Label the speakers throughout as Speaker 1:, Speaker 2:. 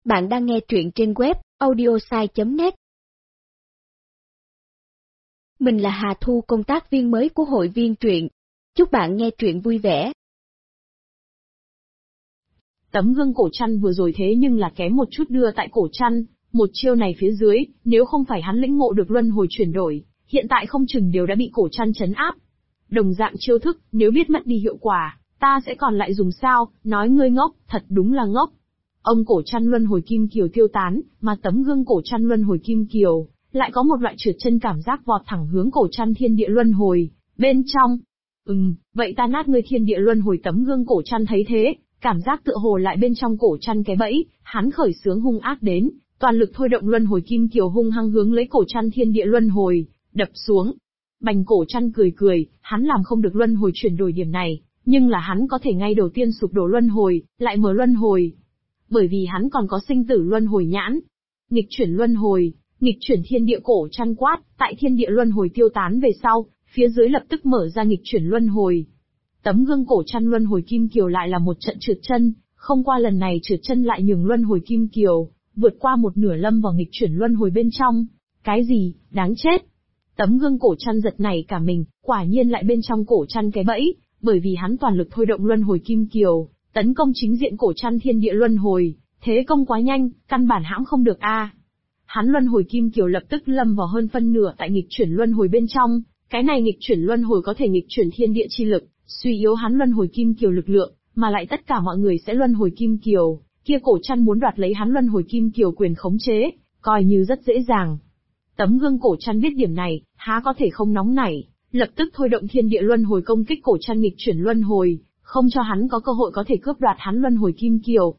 Speaker 1: Bạn đang nghe truyện trên web audiosai.net. Mình là Hà Thu, công tác viên mới của hội viên truyện. Chúc bạn nghe truyện vui vẻ.
Speaker 2: Tấm gương cổ trăn vừa rồi thế nhưng là kém một chút đưa tại cổ trăn, một chiêu này phía dưới, nếu không phải hắn lĩnh ngộ được luân hồi chuyển đổi, hiện tại không chừng đều đã bị cổ trăn trấn áp. Đồng dạng chiêu thức, nếu biết mất đi hiệu quả, ta sẽ còn lại dùng sao, nói ngươi ngốc, thật đúng là ngốc. Ông cổ trăn luân hồi kim kiều tiêu tán, mà tấm gương cổ trăn luân hồi kim kiều, lại có một loại trượt chân cảm giác vọt thẳng hướng cổ trăn thiên địa luân hồi, bên trong. Vậy ta nát ngươi thiên địa luân hồi. Tấm gương cổ trăn thấy thế, cảm giác tựa hồ lại bên trong cổ trăn cái bẫy, hắn khởi xướng hung ác đến, toàn lực thôi động luân hồi kim kiều hung hăng hướng lấy cổ trăn thiên địa luân hồi, đập xuống. Bành cổ trăn cười, hắn làm không được luân hồi chuyển đổi điểm này, nhưng là hắn có thể ngay đầu tiên sụp đổ luân hồi, lại mở luân hồi. Bởi vì hắn còn có sinh tử luân hồi nhãn. Nghịch chuyển luân hồi, nghịch chuyển thiên địa. Cổ trăn quát, tại thiên địa luân hồi tiêu tán về sau, phía dưới lập tức mở ra nghịch chuyển luân hồi. Tấm gương cổ trăn luân hồi kim kiều lại là một trận trượt chân, không qua lần này trượt chân lại nhường luân hồi kim kiều, vượt qua một nửa lâm vào nghịch chuyển luân hồi bên trong. Cái gì, đáng chết. Tấm gương cổ trăn giật nảy cả mình, quả nhiên lại bên trong cổ trăn cái bẫy, bởi vì hắn toàn lực thôi động luân hồi kim kiều, tấn công chính diện cổ trăn thiên địa luân hồi, thế công quá nhanh, căn bản hãm không được a. Hắn luân hồi kim kiều lập tức lâm vào hơn phân nửa tại nghịch chuyển luân hồi bên trong, cái này nghịch chuyển luân hồi có thể nghịch chuyển thiên địa chi lực, suy yếu hắn luân hồi kim kiều lực lượng, mà lại tất cả mọi người sẽ luân hồi kim kiều, kia cổ trăn muốn đoạt lấy hắn luân hồi kim kiều quyền khống chế, coi như rất dễ dàng. Tấm gương cổ trăn biết điểm này, há có thể không nóng nảy, lập tức thôi động thiên địa luân hồi công kích cổ trăn nghịch chuyển luân hồi, không cho hắn có cơ hội có thể cướp đoạt hắn luân hồi kim kiều.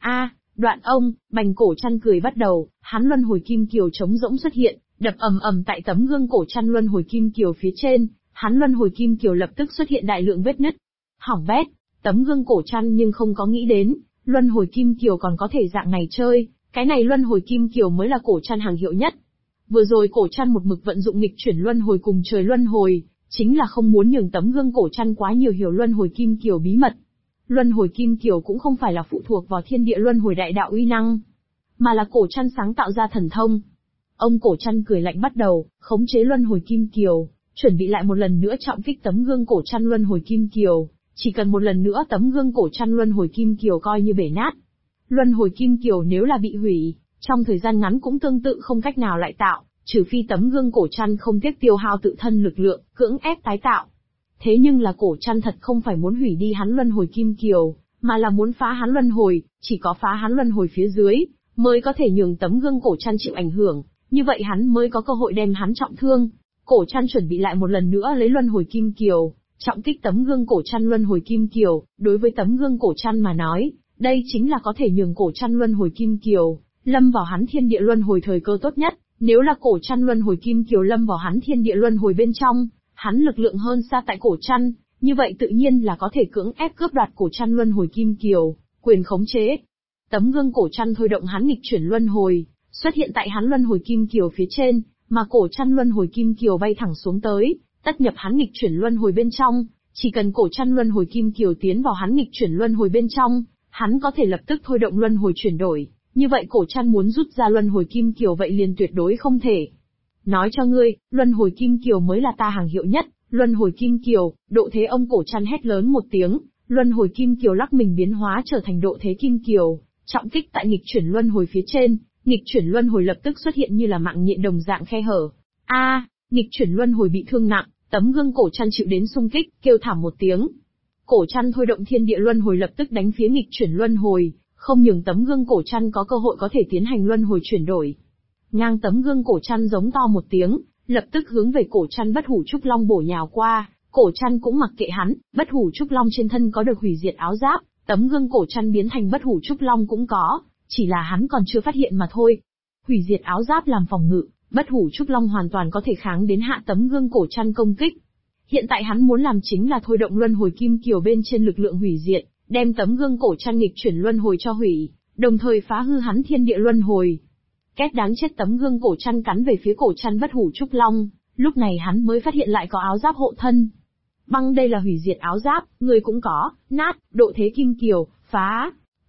Speaker 2: Đoạn ông, bành cổ trăn cười bắt đầu, hắn luân hồi kim kiều trống rỗng xuất hiện, đập ầm ầm tại tấm gương cổ trăn luân hồi kim kiều phía trên, hắn luân hồi kim kiều lập tức xuất hiện đại lượng vết nứt. Hỏng bét, tấm gương cổ trăn nhưng không có nghĩ đến, luân hồi kim kiều còn có thể dạng này chơi, cái này luân hồi kim kiều mới là cổ trăn hàng hiệu nhất. Vừa rồi cổ trăn một mực vận dụng nghịch chuyển luân hồi cùng trời luân hồi, chính là không muốn nhường tấm gương cổ trăn quá nhiều hiểu luân hồi kim kiều bí mật. Luân hồi kim kiều cũng không phải là phụ thuộc vào thiên địa luân hồi đại đạo uy năng, mà là cổ trăn sáng tạo ra thần thông. Ông cổ trăn cười lạnh bắt đầu, khống chế luân hồi kim kiều, chuẩn bị lại một lần nữa trọng kích tấm gương cổ trăn luân hồi kim kiều, chỉ cần một lần nữa tấm gương cổ trăn luân hồi kim kiều coi như bể nát. Luân hồi kim kiều nếu là bị hủy, trong thời gian ngắn cũng tương tự không cách nào lại tạo, trừ phi tấm gương cổ trăn không tiếc tiêu hao tự thân lực lượng, cưỡng ép tái tạo. Thế nhưng là cổ trăn thật không phải muốn hủy đi hắn luân hồi kim kiều, mà là muốn phá hắn luân hồi, chỉ có phá hắn luân hồi phía dưới, mới có thể nhường tấm gương cổ trăn chịu ảnh hưởng, như vậy hắn mới có cơ hội đem hắn trọng thương. Cổ trăn chuẩn bị lại một lần nữa lấy luân hồi kim kiều, trọng kích tấm gương cổ trăn luân hồi kim kiều, đối với tấm gương cổ trăn mà nói, đây chính là có thể nhường cổ trăn luân hồi kim kiều lâm vào hắn thiên địa luân hồi thời cơ tốt nhất. Nếu là cổ trăn luân hồi kim kiều lâm vào hắn thiên địa luân hồi bên trong, hắn lực lượng hơn xa tại cổ trăn, như vậy tự nhiên là có thể cưỡng ép cướp đoạt cổ trăn luân hồi kim kiều, quyền khống chế. Tấm gương cổ trăn thôi động hắn nghịch chuyển luân hồi, xuất hiện tại hắn luân hồi kim kiều phía trên, mà cổ trăn luân hồi kim kiều bay thẳng xuống tới, tất nhập hắn nghịch chuyển luân hồi bên trong, chỉ cần cổ trăn luân hồi kim kiều tiến vào hắn nghịch chuyển luân hồi bên trong, hắn có thể lập tức thôi động luân hồi chuyển đổi. Như vậy cổ trăn muốn rút ra luân hồi kim kiều vậy liền tuyệt đối không thể. Nói cho ngươi, luân hồi kim kiều mới là ta hàng hiệu nhất, luân hồi kim kiều, độ thế. Ông cổ trăn hét lớn một tiếng, luân hồi kim kiều lắc mình biến hóa trở thành độ thế kim kiều, trọng kích tại nghịch chuyển luân hồi phía trên, nghịch chuyển luân hồi lập tức xuất hiện như là mạng nhện đồng dạng khe hở. Nghịch chuyển luân hồi bị thương nặng, tấm gương cổ trăn chịu đến xung kích, kêu thảm một tiếng. Cổ trăn thôi động thiên địa luân hồi lập tức đánh phía nghịch chuyển luân hồi, không nhường tấm gương cổ trăn có cơ hội có thể tiến hành luân hồi chuyển đổi. Ngang tấm gương cổ trăn giống to một tiếng, lập tức hướng về cổ trăn bất hủ trúc long bổ nhào qua, cổ trăn cũng mặc kệ hắn, bất hủ trúc long trên thân có được hủy diệt áo giáp, tấm gương cổ trăn biến thành bất hủ trúc long cũng có, chỉ là hắn còn chưa phát hiện mà thôi. Hủy diệt áo giáp làm phòng ngự, bất hủ trúc long hoàn toàn có thể kháng đến hạ tấm gương cổ trăn công kích. Hiện tại hắn muốn làm chính là thôi động luân hồi kim kiều bên trên lực lượng hủy diệt, đem tấm gương cổ trăn nghịch chuyển luân hồi cho hủy, đồng thời phá hư hắn thiên địa luân hồi. Két đáng chết, tấm gương cổ trăn cắn về phía cổ trăn bất hủ trúc long, lúc này hắn mới phát hiện lại có áo giáp hộ thân. Băng, đây là hủy diệt áo giáp, người cũng có, nát, độ thế kim kiều, phá.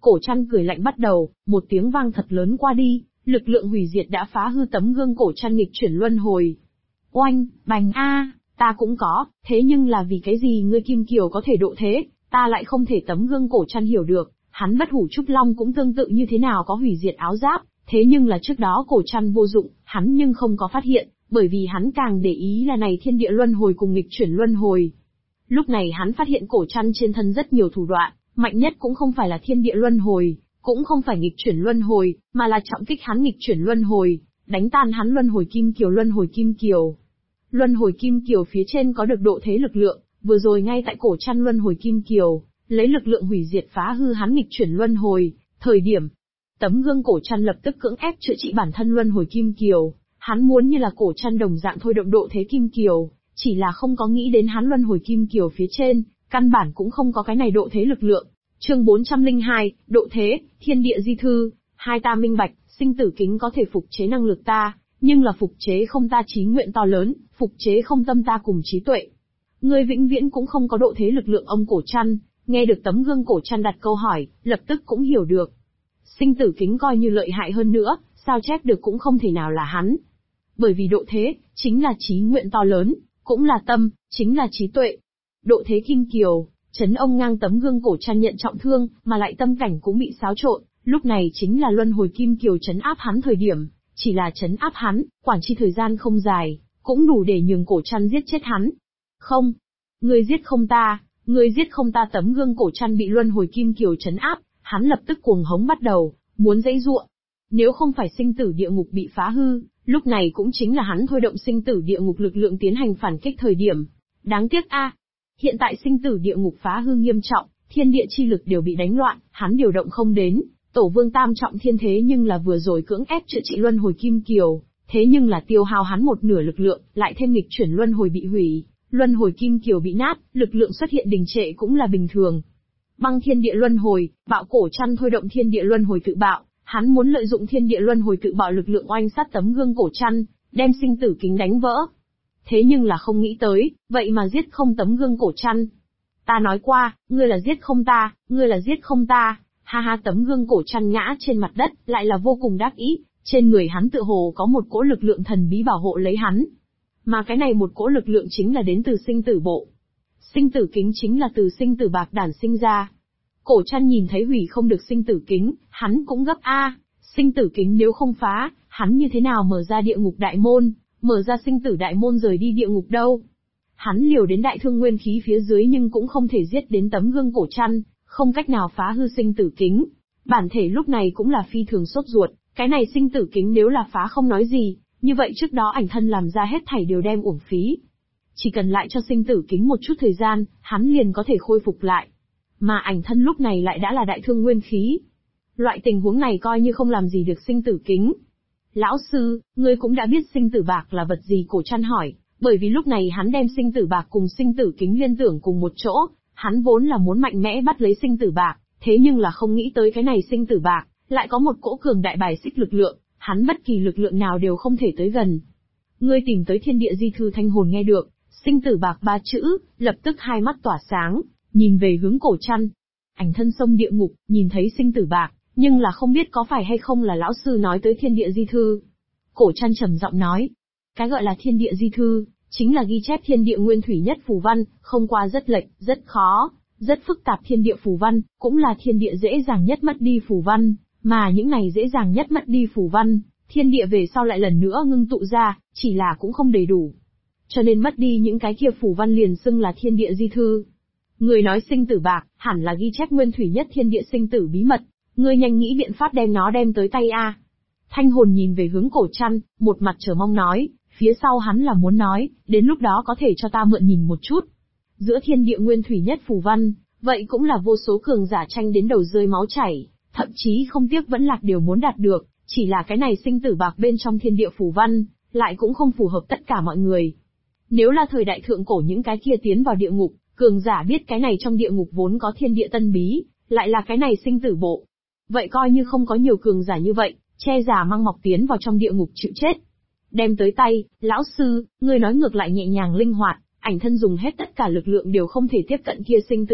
Speaker 2: Cổ Trăn cười lạnh bắt đầu, một tiếng vang thật lớn qua đi, lực lượng hủy diệt đã phá hư tấm gương cổ Trăn nghịch chuyển luân hồi. Oanh, bành a, ta cũng có, thế nhưng là vì cái gì ngươi Kim Kiều có thể độ thế, ta lại không thể. Tấm gương cổ Trăn hiểu được, hắn Bất Hủ Trúc Long cũng tương tự như thế nào có hủy diệt áo giáp, thế nhưng là trước đó cổ Trăn vô dụng, hắn nhưng không có phát hiện, bởi vì hắn càng để ý là này thiên địa luân hồi cùng nghịch chuyển luân hồi. Lúc này hắn phát hiện cổ Trăn trên thân rất nhiều thủ đoạn, mạnh nhất cũng không phải là thiên địa luân hồi, cũng không phải nghịch chuyển luân hồi, mà là trọng kích hắn nghịch chuyển luân hồi, đánh tan hắn luân hồi Kim Kiều. Luân hồi Kim Kiều, luân hồi Kim Kiều phía trên có được độ thế lực lượng, vừa rồi ngay tại cổ Trăn luân hồi Kim Kiều, lấy lực lượng hủy diệt phá hư hắn nghịch chuyển luân hồi, thời điểm tấm gương cổ Trăn lập tức cưỡng ép chữa trị bản thân luân hồi Kim Kiều, hắn muốn như là cổ Trăn đồng dạng thôi động độ thế Kim Kiều, chỉ là không có nghĩ đến hắn luân hồi Kim Kiều phía trên, căn bản cũng không có cái này độ thế lực lượng. Chương 402, độ thế, thiên địa di thư, hai ta minh bạch, sinh tử kính có thể phục chế năng lực ta, nhưng là phục chế không ta trí nguyện to lớn, phục chế không tâm ta cùng trí tuệ. Ngươi vĩnh viễn cũng không có độ thế lực lượng. Ông cổ Trăn, nghe được tấm gương cổ Trăn đặt câu hỏi, lập tức cũng hiểu được. Sinh tử kính coi như lợi hại hơn nữa, sao chép được cũng không thể nào là hắn. Bởi vì độ thế, chính là trí nguyện to lớn, cũng là tâm, chính là trí tuệ. Độ thế Kim Kiều, chấn ông ngang tấm gương cổ Trăn nhận trọng thương, mà lại tâm cảnh cũng bị xáo trộn, lúc này chính là luân hồi Kim Kiều chấn áp hắn thời điểm, chỉ là chấn áp hắn, quản chi thời gian không dài, cũng đủ để nhường cổ Trăn giết chết hắn. Không, ngươi giết không ta, ngươi giết không ta. Tấm gương cổ Trăn bị luân hồi Kim Kiều chấn áp, hắn lập tức cuồng hống bắt đầu, muốn giãy giụa. Nếu không phải sinh tử địa ngục bị phá hư, lúc này cũng chính là hắn thôi động sinh tử địa ngục lực lượng tiến hành phản kích thời điểm. Đáng tiếc a, hiện tại sinh tử địa ngục phá hư nghiêm trọng, thiên địa chi lực đều bị đánh loạn, hắn điều động không đến. Tổ vương tam trọng thiên thế nhưng là vừa rồi cưỡng ép chữa trị luân hồi Kim Kiều, thế nhưng là tiêu hao hắn một nửa lực lượng, lại thêm nghịch chuyển luân hồi bị hủy, luân hồi Kim Kiều bị nát, lực lượng xuất hiện đình trệ cũng là bình thường. Băng thiên địa luân hồi, bạo cổ Trăn thôi động thiên địa luân hồi tự bạo, hắn muốn lợi dụng thiên địa luân hồi tự bạo lực lượng oanh sát tấm gương cổ Trăn, đem sinh tử kính đánh vỡ. Thế nhưng là không nghĩ tới, vậy mà giết không tấm gương cổ Trăn. Ta nói qua, ngươi là giết không ta, ngươi là giết không ta. Ha ha, tấm gương cổ Trăn ngã trên mặt đất, lại là vô cùng đắc ý, trên người hắn tựa hồ có một cỗ lực lượng thần bí bảo hộ lấy hắn. Mà cái này một cỗ lực lượng chính là đến từ sinh tử bộ. Sinh tử kính chính là từ sinh tử bạc đản sinh ra. Cổ Trăn nhìn thấy hủy không được sinh tử kính, hắn cũng gấp a, sinh tử kính nếu không phá, hắn như thế nào mở ra địa ngục đại môn, mở ra sinh tử đại môn rời đi địa ngục đâu. Hắn liều đến đại thương nguyên khí phía dưới nhưng cũng không thể giết đến tấm gương cổ Trăn, không cách nào phá hư sinh tử kính. Bản thể lúc này cũng là phi thường sốt ruột, cái này sinh tử kính nếu là phá không nói gì, như vậy trước đó ảnh thân làm ra hết thảy đều đem uổng phí. Chỉ cần lại cho sinh tử kính một chút thời gian, hắn liền có thể khôi phục lại. Mà ảnh thân lúc này lại đã là đại thương nguyên khí. Loại tình huống này coi như không làm gì được sinh tử kính. Lão sư, ngươi cũng đã biết sinh tử bạc là vật gì? Cổ Trăn hỏi, bởi vì lúc này hắn đem sinh tử bạc cùng sinh tử kính liên tưởng cùng một chỗ, hắn vốn là muốn mạnh mẽ bắt lấy sinh tử bạc, thế nhưng là không nghĩ tới cái này sinh tử bạc, lại có một cỗ cường đại bài xích lực lượng, hắn bất kỳ lực lượng nào đều không thể tới gần. Ngươi tìm tới thiên địa di thư. Thanh hồn nghe được sinh tử bạc ba chữ, lập tức hai mắt tỏa sáng, nhìn về hướng Cổ Trăn. Ảnh thân sông địa ngục, nhìn thấy sinh tử bạc, nhưng là không biết có phải hay không là lão sư nói tới thiên địa di thư. Cổ Trăn trầm giọng nói, cái gọi là thiên địa di thư, chính là ghi chép thiên địa nguyên thủy nhất phù văn, không qua rất lệch, rất khó, rất phức tạp thiên địa phù văn, cũng là thiên địa dễ dàng nhất mất đi phù văn, mà những này dễ dàng nhất mất đi phù văn, thiên địa về sau lại lần nữa ngưng tụ ra, chỉ là cũng không đầy đủ. Cho nên mất đi những cái kia phù văn liền xưng là thiên địa di thư. Người nói sinh tử bạc, hẳn là ghi chép nguyên thủy nhất thiên địa sinh tử bí mật, ngươi nhanh nghĩ biện pháp đem nó đem tới tay a. Thanh hồn nhìn về hướng Cổ Trăn, một mặt chờ mong nói, phía sau hắn là muốn nói, đến lúc đó có thể cho ta mượn nhìn một chút. Giữa thiên địa nguyên thủy nhất phù văn, vậy cũng là vô số cường giả tranh đến đầu rơi máu chảy, thậm chí không tiếc vẫn lạc đều muốn đạt được, chỉ là cái này sinh tử bạc bên trong thiên địa phù văn, lại cũng không phù hợp tất cả mọi người. Nếu là thời đại thượng cổ những cái kia tiến vào địa ngục, cường giả biết cái này trong địa ngục vốn có thiên địa tân bí, lại là cái này sinh tử bộ. Vậy coi như không có nhiều cường giả như vậy, che giả mang mọc tiến vào trong địa ngục chịu chết. Đem tới tay, lão sư, ngươi nói ngược lại nhẹ nhàng linh hoạt, ảnh thân dùng hết tất cả lực lượng đều không thể tiếp cận kia sinh tử bạc,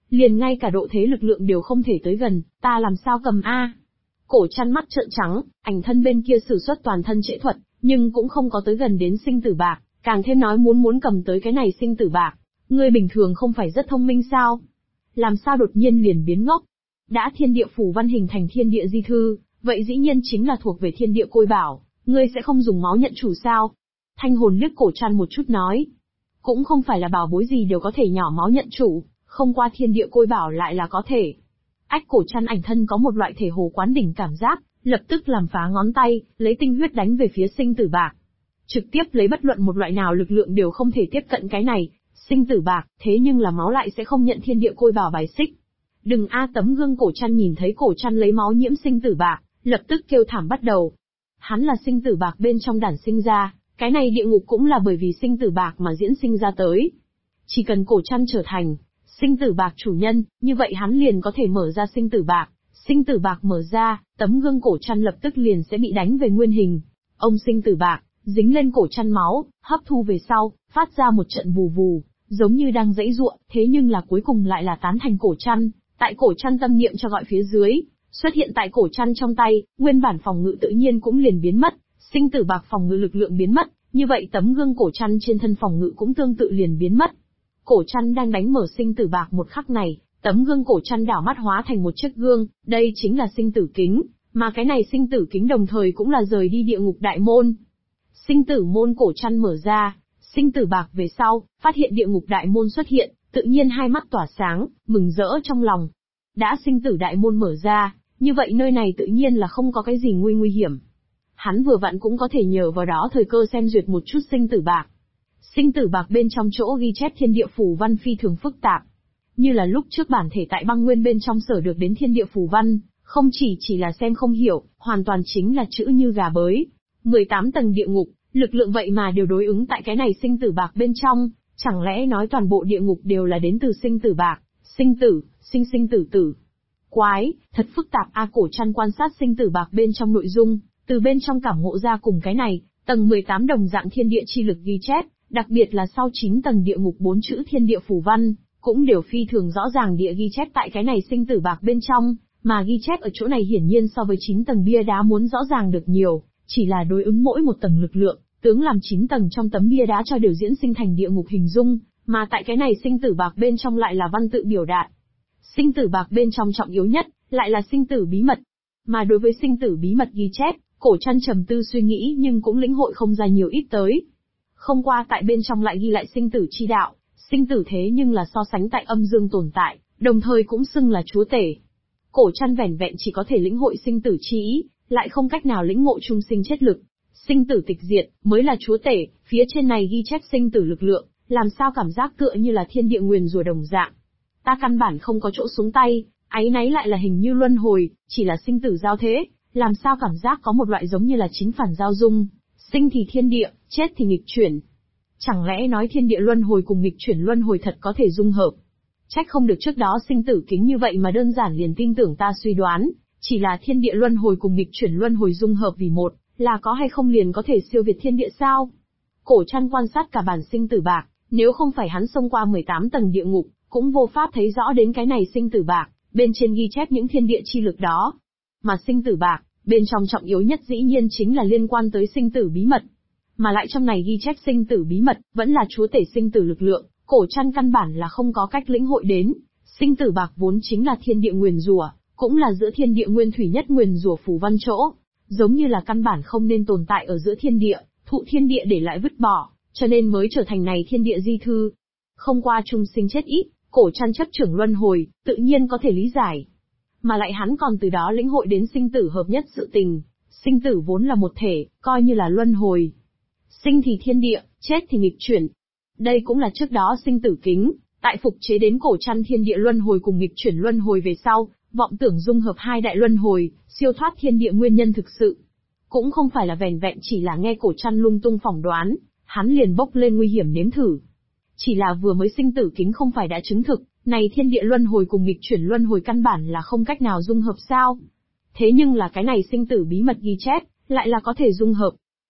Speaker 2: liền ngay cả độ thế lực lượng đều không thể tới gần, ta làm sao cầm a? Cổ Trăn mắt trợn trắng, ảnh thân bên kia sử xuất toàn thân trễ thuật, nhưng cũng không có tới gần đến sinh tử bạc, càng thêm nói muốn cầm tới cái này sinh tử bạc. Ngươi bình thường không phải rất thông minh sao? Làm sao đột nhiên liền biến ngốc? Đã thiên địa phù văn hình thành thiên địa di thư, vậy dĩ nhiên chính là thuộc về thiên địa côi bảo, ngươi sẽ không dùng máu nhận chủ sao? Thanh hồn liếc Cổ Trăn một chút nói. Cũng không phải là bảo bối gì đều có thể nhỏ máu nhận chủ, không qua thiên địa côi bảo lại là có thể. Ách Cổ Trăn ảnh thân có một loại thể hồ quán đỉnh cảm giác, lập tức làm phá ngón tay, lấy tinh huyết đánh về phía sinh tử bạc. Trực tiếp lấy bất luận một loại nào lực lượng đều không thể tiếp cận cái này, sinh tử bạc, thế nhưng là máu lại sẽ không nhận thiên địa côi bảo bài xích. Đừng a tấm gương Cổ Trăn nhìn thấy Cổ Trăn lấy máu nhiễm sinh tử bạc, lập tức kêu thảm bắt đầu. Hắn là sinh tử bạc bên trong đản sinh ra, cái này địa ngục cũng là bởi vì sinh tử bạc mà diễn sinh ra tới. Chỉ cần Cổ Trăn trở thành sinh tử bạc chủ nhân, như vậy hắn liền có thể mở ra sinh tử bạc. Sinh tử bạc mở ra, tấm gương Cổ Trăn lập tức liền sẽ bị đánh về nguyên hình. Ông sinh tử bạc, dính lên Cổ Trăn máu, hấp thu về sau, phát ra một trận vù vù, giống như đang giãy giụa, thế nhưng là cuối cùng lại là tán thành Cổ Trăn. Tại Cổ Trăn tâm niệm cho gọi phía dưới, xuất hiện tại Cổ Trăn trong tay, nguyên bản phòng ngự tự nhiên cũng liền biến mất, sinh tử bạc phòng ngự lực lượng biến mất, như vậy tấm gương Cổ Trăn trên thân phòng ngự cũng tương tự liền biến mất. Cổ Trăn đang đánh mở sinh tử bạc một khắc này, tấm gương Cổ Trăn đảo mắt hóa thành một chiếc gương, đây chính là sinh tử kính, mà cái này sinh tử kính đồng thời cũng là rời đi địa ngục đại môn. Sinh tử môn Cổ Trăn mở ra, sinh tử bạc về sau, phát hiện địa ngục đại môn xuất hiện, tự nhiên hai mắt tỏa sáng, mừng rỡ trong lòng. Đã sinh tử đại môn mở ra, như vậy nơi này tự nhiên là không có cái gì nguy hiểm. Hắn vừa vặn cũng có thể nhờ vào đó thời cơ xem duyệt một chút sinh tử bạc. Sinh tử bạc bên trong chỗ ghi chép thiên địa phù văn phi thường phức tạp. Như là lúc trước bản thể tại băng nguyên bên trong sở được đến thiên địa phù văn, không chỉ là xem không hiểu, hoàn toàn chính là chữ như gà bới. 18 tầng địa ngục, lực lượng vậy mà đều đối ứng tại cái này sinh tử bạc bên trong, chẳng lẽ nói toàn bộ địa ngục đều là đến từ sinh tử bạc, sinh tử, sinh tử tử. Quái, thật phức tạp a. Cổ Trăn quan sát sinh tử bạc bên trong nội dung, từ bên trong cảm ngộ ra cùng cái này, tầng 18 đồng dạng thiên địa chi lực ghi chép, đặc biệt là sau 9 tầng địa ngục 4 chữ thiên địa phù văn, cũng đều phi thường rõ ràng địa ghi chép tại cái này sinh tử bạc bên trong, mà ghi chép ở chỗ này hiển nhiên so với 9 tầng bia đá muốn rõ ràng được nhiều, chỉ là đối ứng mỗi một tầng lực lượng, tướng làm 9 tầng trong tấm bia đá cho đều diễn sinh thành địa ngục hình dung, mà tại cái này sinh tử bạc bên trong lại là văn tự biểu đạt. Sinh tử bạc bên trong trọng yếu nhất, lại là sinh tử bí mật. Mà đối với sinh tử bí mật ghi chép, Cổ Trăn trầm tư suy nghĩ nhưng cũng lĩnh hội không ra nhiều ít tới. Không qua tại bên trong lại ghi lại sinh tử chi đạo, sinh tử thế nhưng là so sánh tại âm dương tồn tại, đồng thời cũng xưng là chúa tể. Cổ Trăn vẻn vẹn chỉ có thể lĩnh hội sinh tử chi ý, lại không cách nào lĩnh ngộ trung sinh chết lực. Sinh tử tịch diệt, mới là chúa tể, phía trên này ghi chép sinh tử lực lượng, làm sao cảm giác tựa như là thiên địa nguyền rủa đồng dạng. Ta căn bản không có chỗ xuống tay, áy náy lại là hình như luân hồi, chỉ là sinh tử giao thế, làm sao cảm giác có một loại giống như là chính phản giao dung, sinh thì thiên địa, chết thì nghịch chuyển. Chẳng lẽ nói thiên địa luân hồi cùng nghịch chuyển luân hồi thật có thể dung hợp? Trách không được trước đó sinh tử kính như vậy mà đơn giản liền tin tưởng ta suy đoán, chỉ là thiên địa luân hồi cùng nghịch chuyển luân hồi dung hợp vì một, là có hay không liền có thể siêu việt thiên địa sao? Cổ Trăn quan sát cả bản sinh tử bạc, nếu không phải hắn xông qua 18 tầng địa ngục, cũng vô pháp thấy rõ đến cái này sinh tử bạc, bên trên ghi chép những thiên địa chi lực đó. Mà sinh tử bạc, bên trong trọng yếu nhất dĩ nhiên chính là liên quan tới sinh tử bí mật. Mà lại trong này ghi chép sinh tử bí mật, vẫn là chúa tể sinh tử lực lượng, Cổ Trăn căn bản là không có cách lĩnh hội đến. Sinh tử bạc vốn chính là thiên địa nguyền rủa, cũng là giữa thiên địa nguyên thủy nhất nguyền rủa phù văn chỗ, giống như là căn bản không nên tồn tại ở giữa thiên địa, thụ thiên địa để lại vứt bỏ, cho nên mới trở thành này thiên địa di thư. Không qua chung sinh chết ít, Cổ Trăn chấp trưởng luân hồi, tự nhiên có thể lý giải. Mà lại hắn còn từ đó lĩnh hội đến sinh tử hợp nhất sự tình, sinh tử vốn là một thể, coi như là luân hồi. Sinh thì thiên địa, chết thì nghịch chuyển. Đây cũng là trước đó sinh tử kính, tại phục chế đến Cổ Trăn thiên địa luân hồi cùng nghịch chuyển luân hồi về sau, vọng tưởng dung hợp hai đại luân hồi, siêu thoát thiên địa nguyên nhân thực sự. Cũng không phải là vẻn vẹn chỉ là nghe Cổ Trăn lung tung phỏng đoán, hắn liền bốc lên nguy hiểm nếm thử. Chỉ là vừa mới sinh tử kính không phải đã chứng thực, này thiên địa luân hồi cùng nghịch chuyển luân hồi căn bản là không cách nào dung hợp sao? Thế nhưng là cái này sinh tử bí mật ghi chép, lại là có thể dung hợp.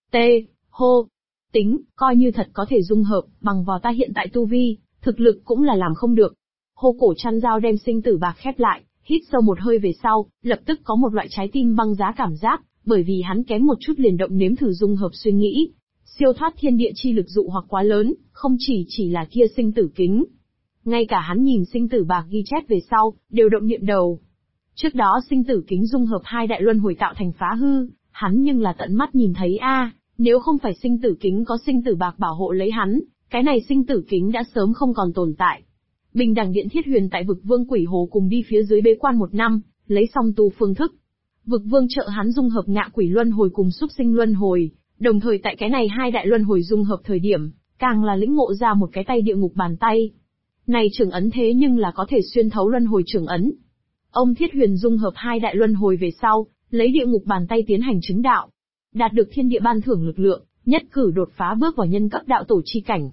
Speaker 2: Hô. Tính, coi như thật có thể dung hợp, bằng vào ta hiện tại tu vi, thực lực cũng là làm không được. Hô Cổ Trăn dao đem sinh tử bạc khép lại, hít sâu một hơi về sau, lập tức có một loại trái tim băng giá cảm giác, bởi vì hắn kém một chút liền động nếm thử dung hợp suy nghĩ. Siêu thoát thiên địa chi lực dụ hoặc quá lớn, không chỉ là kia sinh tử kính. Ngay cả hắn nhìn sinh tử bạc ghi chép về sau, đều động niệm đầu. Trước đó sinh tử kính dung hợp hai đại luân hồi tạo thành phá hư, hắn nhưng là tận mắt nhìn thấy nếu không phải sinh tử kính có sinh tử bạc bảo hộ lấy hắn, cái này sinh tử kính đã sớm không còn tồn tại. Bình đẳng điện Thiết Huyền tại Vực Vương Quỷ Hồ cùng đi phía dưới bế quan 1 năm, lấy song tu phương thức. Vực Vương trợ hắn dung hợp ngạ quỷ luân hồi cùng súc sinh luân hồi, đồng thời tại cái này hai đại luân hồi dung hợp thời điểm, càng là lĩnh ngộ ra một cái tay địa ngục bàn tay. Này trưởng ấn thế nhưng là có thể xuyên thấu luân hồi trưởng ấn. Ông Thiết Huyền dung hợp hai đại luân hồi về sau, lấy địa ngục bàn tay tiến hành chứng đạo, đạt được thiên địa ban thưởng lực lượng, nhất cử đột phá bước vào nhân cấp đạo tổ chi cảnh.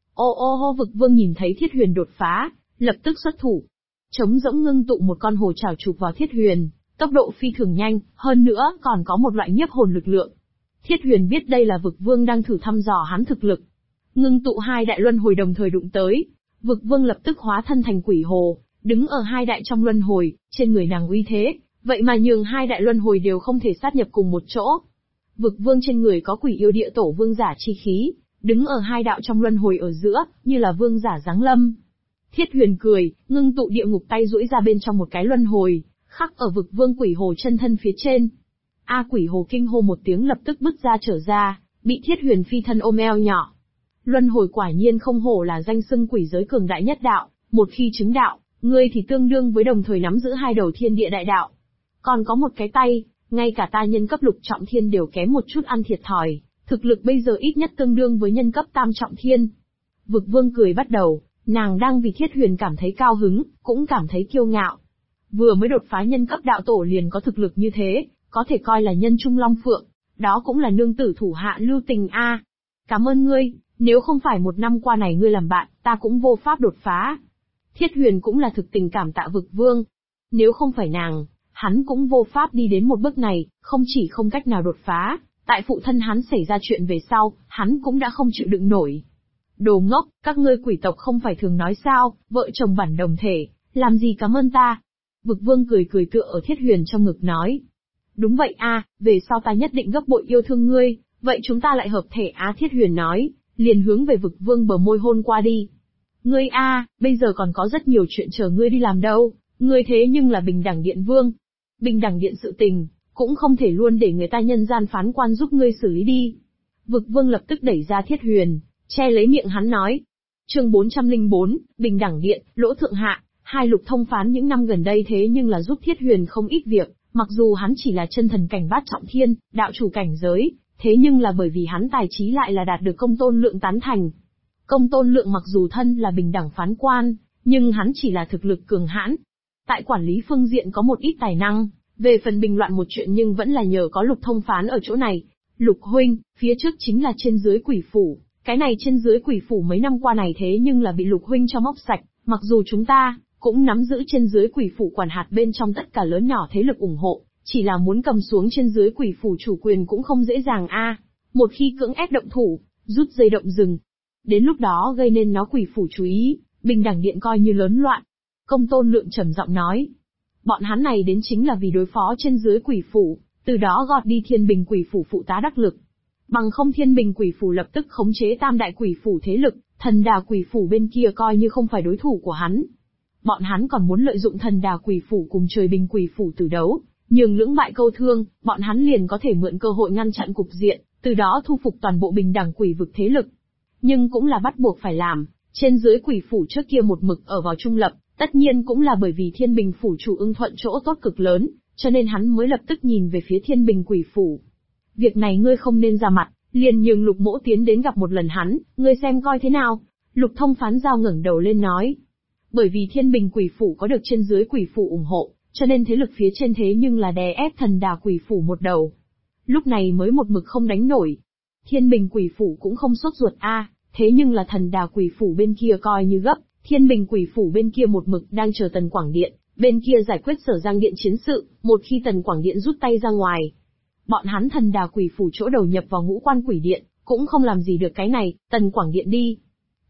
Speaker 2: Vực Vương nhìn thấy Thiết Huyền đột phá, lập tức xuất thủ, trống rỗng ngưng tụ một con hồ trảo chụp vào Thiết Huyền, tốc độ phi thường nhanh, hơn nữa còn có một loại nhiếp hồn lực lượng. Thiết Huyền biết đây là Vực Vương đang thử thăm dò hắn thực lực. Ngưng tụ hai đại luân hồi đồng thời đụng tới, Vực Vương lập tức hóa thân thành quỷ hồ, đứng ở hai đại trong luân hồi, trên người nàng uy thế, vậy mà nhường hai đại luân hồi đều không thể sát nhập cùng một chỗ. Vực Vương trên người có quỷ yêu địa tổ vương giả chi khí, đứng ở hai đạo trong luân hồi ở giữa, như là vương giả giáng lâm. Thiết Huyền cười, ngưng tụ địa ngục tay duỗi ra bên trong một cái luân hồi, khắc ở Vực Vương quỷ hồ chân thân phía trên. Quỷ hồ kinh hô một tiếng lập tức bứt ra trở ra, bị Thiết Huyền phi thân ôm eo nhỏ. Luân hồi quả nhiên không hổ là danh xưng quỷ giới cường đại nhất đạo, một khi chứng đạo, ngươi thì tương đương với đồng thời nắm giữ hai đầu thiên địa đại đạo. Còn có một cái tay, ngay cả ta nhân cấp lục trọng thiên đều kém một chút ăn thiệt thòi, thực lực bây giờ ít nhất tương đương với nhân cấp tam trọng thiên. Vực Vương cười bắt đầu, nàng đang vì Thiết Huyền cảm thấy cao hứng, cũng cảm thấy kiêu ngạo. Vừa mới đột phá nhân cấp đạo tổ liền có thực lực như thế, có thể coi là nhân trung long phượng, đó cũng là nương tử thủ hạ lưu tình Cảm ơn ngươi, nếu không phải 1 năm qua này ngươi làm bạn, ta cũng vô pháp đột phá. Thiết Huyền cũng là thực tình cảm tạ Vực Vương. Nếu không phải nàng, hắn cũng vô pháp đi đến một bước này, không chỉ không cách nào đột phá, tại phụ thân hắn xảy ra chuyện về sau, hắn cũng đã không chịu đựng nổi. Đồ ngốc, các ngươi quỷ tộc không phải thường nói sao, vợ chồng bản đồng thể, làm gì cảm ơn ta. Vực Vương cười cười tựa ở Thiết Huyền trong ngực nói. Đúng vậy về sau ta nhất định gấp bội yêu thương ngươi, vậy chúng ta lại hợp thể Thiết Huyền nói, liền hướng về Vực Vương bờ môi hôn qua đi. Ngươi bây giờ còn có rất nhiều chuyện chờ ngươi đi làm đâu, ngươi thế nhưng là Bình đẳng điện vương. Bình đẳng điện sự tình, cũng không thể luôn để người ta nhân gian phán quan giúp ngươi xử lý đi. Vực Vương lập tức đẩy ra Thiết Huyền, che lấy miệng hắn nói. Chương 404, Bình đẳng điện, lỗ thượng hạ, hai lục thông phán những năm gần đây thế nhưng là giúp Thiết Huyền không ít việc, mặc dù hắn chỉ là chân thần cảnh bát trọng thiên, đạo chủ cảnh giới, thế nhưng là bởi vì hắn tài trí lại là đạt được Công Tôn Lượng tán thành. Công Tôn Lượng mặc dù thân là bình đẳng phán quan, nhưng hắn chỉ là thực lực cường hãn. Tại quản lý phương diện có một ít tài năng, về phần bình loạn một chuyện nhưng vẫn là nhờ có lục thông phán ở chỗ này. Lục huynh, phía trước chính là trên dưới quỷ phủ, cái này trên dưới quỷ phủ mấy năm qua này thế nhưng là bị lục huynh cho móc sạch, mặc dù chúng ta cũng nắm giữ trên dưới quỷ phủ quản hạt bên trong tất cả lớn nhỏ thế lực ủng hộ, chỉ là muốn cầm xuống trên dưới quỷ phủ chủ quyền cũng không dễ dàng một khi cưỡng ép động thủ, rút dây động rừng. Đến lúc đó gây nên nó quỷ phủ chú ý, bình đẳng điện coi như lớn loạn. Công Tôn Lượng trầm giọng nói. Bọn hắn này đến chính là vì đối phó trên dưới quỷ phủ, từ đó gọt đi thiên bình quỷ phủ phụ tá đắc lực. Bằng không thiên bình quỷ phủ lập tức khống chế tam đại quỷ phủ thế lực, thần đà quỷ phủ bên kia coi như không phải đối thủ của hắn. Bọn hắn còn muốn lợi dụng thần đà quỷ phủ cùng trời bình quỷ phủ tử đấu, nhường lưỡng bại câu thương, bọn hắn liền có thể mượn cơ hội ngăn chặn cục diện, từ đó thu phục toàn bộ bình đẳng quỷ vực thế lực. Nhưng cũng là bắt buộc phải làm, trên dưới quỷ phủ trước kia một mực ở vào trung lập, tất nhiên cũng là bởi vì thiên bình phủ chủ ưng thuận chỗ tốt cực lớn, cho nên hắn mới lập tức nhìn về phía thiên bình quỷ phủ. Việc này ngươi không nên ra mặt, liền nhường Lục Mỗ tiến đến gặp một lần hắn, ngươi xem coi thế nào. Lục thông phán giao ngẩng đầu lên nói. Bởi vì thiên bình quỷ phủ có được trên dưới quỷ phủ ủng hộ, cho nên thế lực phía trên thế nhưng là đè ép thần đà quỷ phủ một đầu. Lúc này mới một mực không đánh nổi. Thiên bình quỷ phủ cũng không sốt ruột thế nhưng là thần đà quỷ phủ bên kia coi như gấp, thiên bình quỷ phủ bên kia một mực đang chờ Tần Quảng Điện, bên kia giải quyết Sở Giang Điện chiến sự, một khi Tần Quảng Điện rút tay ra ngoài. Bọn hắn thần đà quỷ phủ chỗ đầu nhập vào Ngũ Quan Quỷ Điện, cũng không làm gì được cái này, Tần Quảng Điện đi.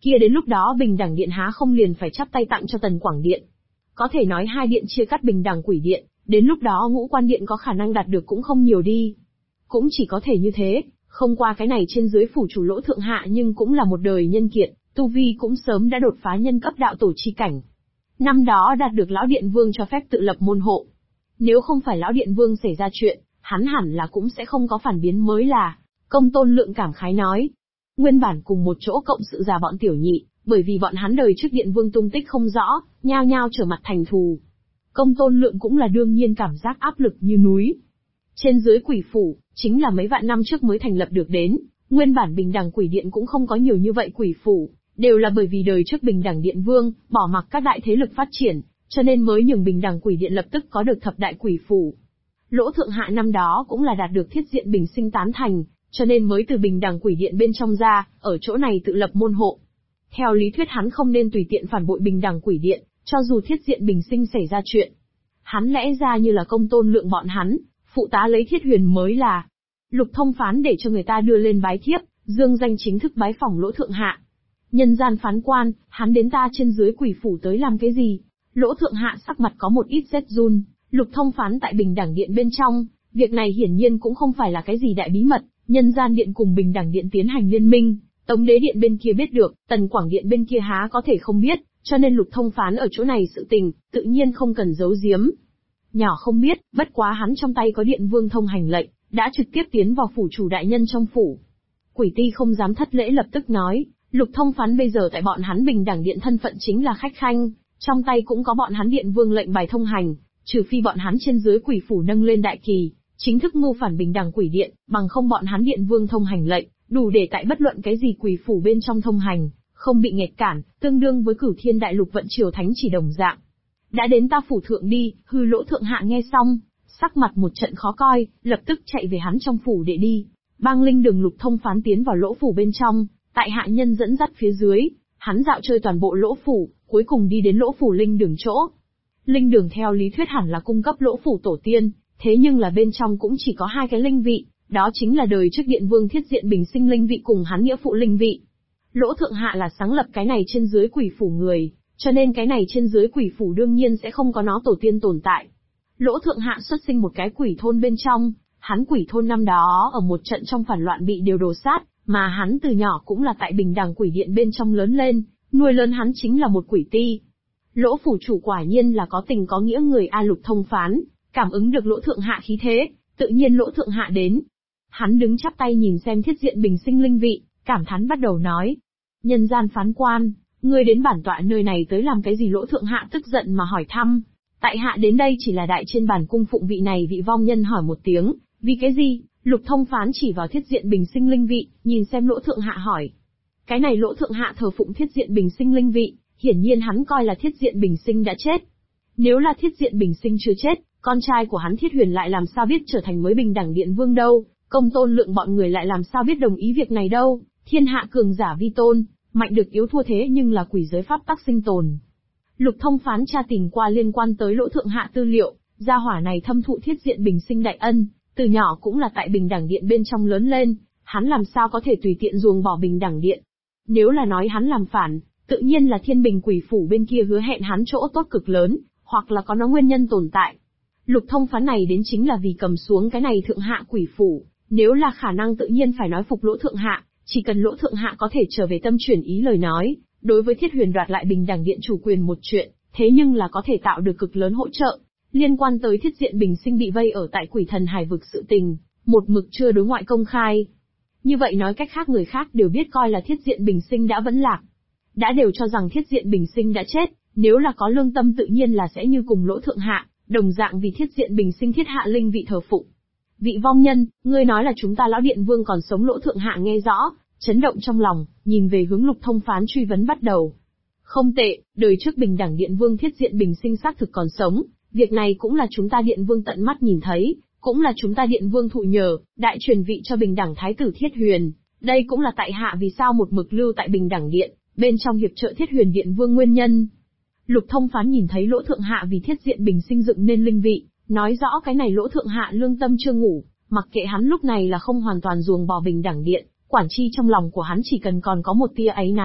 Speaker 2: Kia đến lúc đó Bình Đẳng Điện há không liền phải chắp tay tặng cho Tần Quảng Điện. Có thể nói hai điện chia cắt Bình Đẳng Quỷ Điện, đến lúc đó Ngũ Quan Điện có khả năng đạt được cũng không nhiều đi. Cũng chỉ có thể như thế, không qua cái này trên dưới phủ chủ Lỗ Thượng Hạ nhưng cũng là một đời nhân kiệt, tu vi cũng sớm đã đột phá nhân cấp đạo tổ chi cảnh. Năm đó đạt được Lão Điện Vương cho phép tự lập môn hộ. Nếu không phải Lão Điện Vương xảy ra chuyện, hắn hẳn là cũng sẽ không có phản biến mới là. Công Tôn Lượng cảm khái nói. Nguyên bản cùng một chỗ cộng sự già bọn tiểu nhị, bởi vì bọn hắn đời trước Điện Vương tung tích không rõ, nhao nhao trở mặt thành thù. Công Tôn Lượng cũng là đương nhiên cảm giác áp lực như núi. Trên dưới quỷ phủ, chính là mấy vạn năm trước mới thành lập được đến, nguyên bản Bình Đẳng Quỷ Điện cũng không có nhiều như vậy quỷ phủ, đều là bởi vì đời trước Bình Đẳng Điện Vương, bỏ mặc các đại thế lực phát triển, cho nên mới nhường Bình Đẳng Quỷ Điện lập tức có được thập đại quỷ phủ. Lỗ Thượng Hạ năm đó cũng là đạt được Thiết Diện Bình Sinh tán thành, cho nên mới từ Bình Đẳng Quỷ Điện bên trong ra, ở chỗ này tự lập môn hộ. Theo lý thuyết hắn không nên tùy tiện phản bội Bình Đẳng Quỷ Điện, cho dù Thiết Diện Bình Sinh xảy ra chuyện. Hắn lẽ ra như là Công Tôn Lượng bọn hắn, phụ tá lấy Thiết Huyền mới là. Lục Thông Phán để cho người ta đưa lên bái thiếp, dương danh chính thức bái phỏng Lỗ Thượng Hạ. Nhân gian phán quan, hắn đến ta trên dưới quỷ phủ tới làm cái gì? Lỗ Thượng Hạ sắc mặt có một ít rét run, Lục Thông Phán tại Bình Đẳng Điện bên trong, việc này hiển nhiên cũng không phải là cái gì đại bí mật, Nhân gian điện cùng Bình Đẳng Điện tiến hành liên minh, Tống Đế Điện bên kia biết được, Tần Quảng Điện bên kia há có thể không biết, cho nên Lục Thông Phán ở chỗ này sự tình, tự nhiên không cần giấu giếm. Nhỏ không biết, bất quá hắn trong tay có Điện Vương thông hành lệnh, đã trực tiếp tiến vào phủ chủ đại nhân trong phủ. Quỷ Ti không dám thất lễ lập tức nói, Lục Thông Phán bây giờ tại bọn hắn Bình Đẳng Điện thân phận chính là khách khanh, trong tay cũng có bọn hắn Điện Vương lệnh bài thông hành, trừ phi bọn hắn trên dưới quỷ phủ nâng lên đại kỳ, chính thức mưu phản Bình Đẳng Quỷ Điện, bằng không bọn hắn Điện Vương thông hành lệnh, đủ để tại bất luận cái gì quỷ phủ bên trong thông hành, không bị nghẹt cản, tương đương với Cửu Thiên Đại Lục vận triều thánh chỉ đồng dạng. Đã đến ta phủ thượng đi, hư Lỗ Thượng Hạ nghe xong, sắc mặt một trận khó coi, lập tức chạy về hắn trong phủ để đi. Bang Linh Đường Lục Thông Phán tiến vào lỗ phủ bên trong, tại hạ nhân dẫn dắt phía dưới, hắn dạo chơi toàn bộ lỗ phủ, cuối cùng đi đến lỗ phủ Linh Đường chỗ. Linh Đường theo lý thuyết hẳn là cung cấp lỗ phủ tổ tiên, thế nhưng là bên trong cũng chỉ có hai cái linh vị, đó chính là đời trước Điện Vương Thiết Diện Bình Sinh linh vị cùng hắn nghĩa phụ linh vị. Lỗ Thượng Hạ là sáng lập cái này trên dưới quỷ phủ người, cho nên cái này trên dưới quỷ phủ đương nhiên sẽ không có nó tổ tiên tồn tại. Lỗ Thượng Hạ xuất sinh một cái quỷ thôn bên trong, hắn quỷ thôn năm đó ở một trận trong phản loạn bị điều đồ sát, mà hắn từ nhỏ cũng là tại Bình Đẳng Quỷ Điện bên trong lớn lên, nuôi lớn hắn chính là một quỷ ti. Lỗ phủ chủ quả nhiên là có tình có nghĩa người A. Lục Thông Phán, cảm ứng được Lỗ Thượng Hạ khí thế, tự nhiên Lỗ Thượng Hạ đến. Hắn đứng chắp tay nhìn xem Thiết Diện Bình Sinh linh vị, cảm thán bắt đầu nói. Nhân gian phán quan, ngươi đến bản tọa nơi này tới làm cái gì? Lỗ Thượng Hạ tức giận mà hỏi thăm. Tại hạ đến đây chỉ là đại trên bàn cung phụng vị này vị vong nhân hỏi một tiếng, vì cái gì? Lục Thông Phán chỉ vào Thiết Diện Bình Sinh linh vị, nhìn xem Lỗ Thượng Hạ hỏi. Cái này Lỗ Thượng Hạ thờ phụng Thiết Diện Bình Sinh linh vị, hiển nhiên hắn coi là Thiết Diện Bình Sinh đã chết. Nếu là Thiết Diện Bình Sinh chưa chết, con trai của hắn Thiết Huyền lại làm sao biết trở thành mới Bình Đẳng Điện Vương đâu, Công Tôn Lượng bọn người lại làm sao biết đồng ý việc này đâu, thiên hạ cường giả vi tôn, mạnh được yếu thua thế nhưng là quỷ giới pháp tắc sinh tồn. Lục Thông Phán tra tìm qua liên quan tới Lỗ Thượng Hạ tư liệu, gia hỏa này thâm thụ Thiết Diện Bình Sinh đại ân, từ nhỏ cũng là tại Bình Đẳng Điện bên trong lớn lên, hắn làm sao có thể tùy tiện ruồng bỏ Bình Đẳng Điện. Nếu là nói hắn làm phản, tự nhiên là Thiên Bình quỷ phủ bên kia hứa hẹn hắn chỗ tốt cực lớn, hoặc là có nó nguyên nhân tồn tại. Lục Thông Phán này đến chính là vì cầm xuống cái này Thượng Hạ quỷ phủ, nếu là khả năng tự nhiên phải nói phục Lỗ Thượng Hạ, chỉ cần Lỗ Thượng Hạ có thể trở về tâm chuyển ý lời nói, đối với Thiết Huyền đoạt lại Bình Đẳng Điện chủ quyền một chuyện, thế nhưng là có thể tạo được cực lớn hỗ trợ. Liên quan tới Thiết Diện Bình Sinh bị vây ở tại Quỷ Thần Hải vực sự tình, một mực chưa đối ngoại công khai. Như vậy nói cách khác người khác đều biết coi là Thiết Diện Bình Sinh đã vẫn lạc. Đã đều cho rằng Thiết Diện Bình Sinh đã chết, nếu là có lương tâm tự nhiên là sẽ như cùng Lỗ Thượng Hạ, đồng dạng vì Thiết Diện Bình Sinh thiết hạ linh vị thờ phụng. Vị vong nhân, ngươi nói là chúng ta Lão Điện Vương còn sống? Lỗ Thượng Hạ nghe rõ, chấn động trong lòng, nhìn về hướng Lục Thông Phán truy vấn bắt đầu. Không tệ, đời trước Bình Đẳng Điện Vương Thiết Diện Bình Sinh xác thực còn sống, việc này cũng là chúng ta Điện Vương tận mắt nhìn thấy, cũng là chúng ta Điện Vương thụ nhờ, đại truyền vị cho Bình Đẳng Thái tử Thiết Huyền, đây cũng là tại hạ vì sao một mực lưu tại Bình Đẳng Điện, bên trong hiệp trợ Thiết Huyền Điện Vương nguyên nhân. Lục Thông Phán nhìn thấy Lỗ Thượng Hạ vì Thiết Diện Bình Sinh dựng nên linh vị, nói rõ cái này Lỗ Thượng Hạ lương tâm chưa ngủ, mặc kệ hắn lúc này là không hoàn toàn ruồng bỏ Bình Đẳng Điện, quản chi trong lòng của hắn chỉ cần còn có một tia áy náy,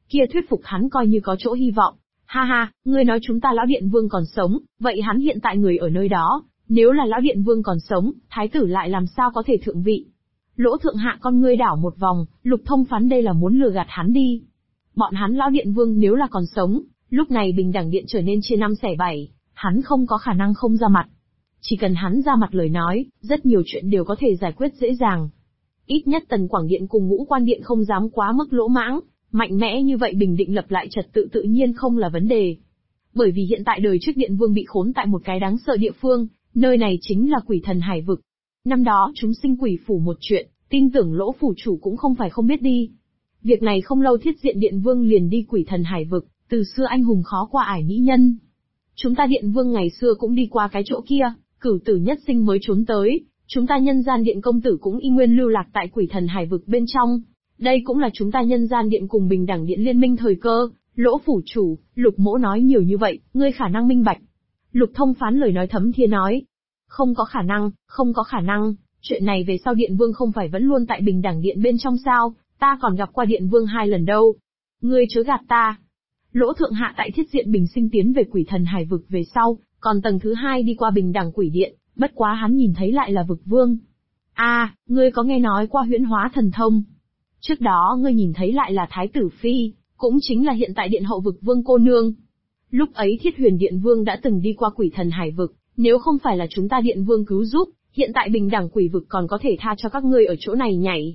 Speaker 2: kia thuyết phục hắn coi như có chỗ hy vọng. Ha ha, ngươi nói chúng ta lão điện vương còn sống, vậy hắn hiện tại người ở nơi đó, nếu là lão điện vương còn sống, thái tử lại làm sao có thể thượng vị? Lỗ thượng hạ con ngươi đảo một vòng, Lục Thông Phán đây là muốn lừa gạt hắn đi. Bọn hắn lão điện vương nếu là còn sống, lúc này bình đẳng điện trở nên chia năm xẻ bảy, hắn không có khả năng không ra mặt. Chỉ cần hắn ra mặt lời nói, rất nhiều chuyện đều có thể giải quyết dễ dàng. Ít nhất Tần Quảng Điện cùng Ngũ Quan Điện không dám quá mức lỗ mãng, mạnh mẽ như vậy bình định lập lại trật tự tự nhiên không là vấn đề. Bởi vì hiện tại đời trước điện vương bị khốn tại một cái đáng sợ địa phương, nơi này chính là Quỷ Thần Hải Vực. Năm đó chúng sinh quỷ phủ một chuyện, tin tưởng Lỗ phủ chủ cũng không phải không biết đi. Việc này không lâu Thiết Diện Điện Vương liền đi Quỷ Thần Hải Vực, từ xưa anh hùng khó qua ải mỹ nhân. Chúng ta Điện Vương ngày xưa cũng đi qua cái chỗ kia, Cửu Tử Nhất Sinh mới trốn tới, chúng ta Nhân Gian Điện công tử cũng y nguyên lưu lạc tại Quỷ Thần Hải Vực bên trong. Đây cũng là chúng ta Nhân Gian Điện cùng Bình Đẳng Điện liên minh thời cơ. Lỗ phủ chủ, Lục mỗ nói nhiều như vậy, ngươi khả năng minh bạch. Lục Thông Phán lời nói thấm thía nói. Không có khả năng, không có khả năng, chuyện này về sau Điện Vương không phải vẫn luôn tại Bình Đẳng Điện bên trong sao, ta còn gặp qua Điện Vương 2 lần đâu. Ngươi chớ gạt ta. Lỗ thượng hạ tại Thiết Diện Bình Sinh tiến về Quỷ Thần Hải Vực về sau, còn tầng thứ 2 đi qua Bình Đẳng Quỷ Điện, bất quá hắn nhìn thấy lại là Vực Vương. Ngươi có nghe nói qua huyễn hóa thần thông? Trước đó ngươi nhìn thấy lại là Thái tử Phi, cũng chính là hiện tại Điện hậu Vực Vương cô nương. Lúc ấy Thiết Huyền Điện Vương đã từng đi qua Quỷ Thần Hải Vực, nếu không phải là chúng ta Điện Vương cứu giúp, hiện tại Bình Đẳng Quỷ Vực còn có thể tha cho các ngươi ở chỗ này nhảy.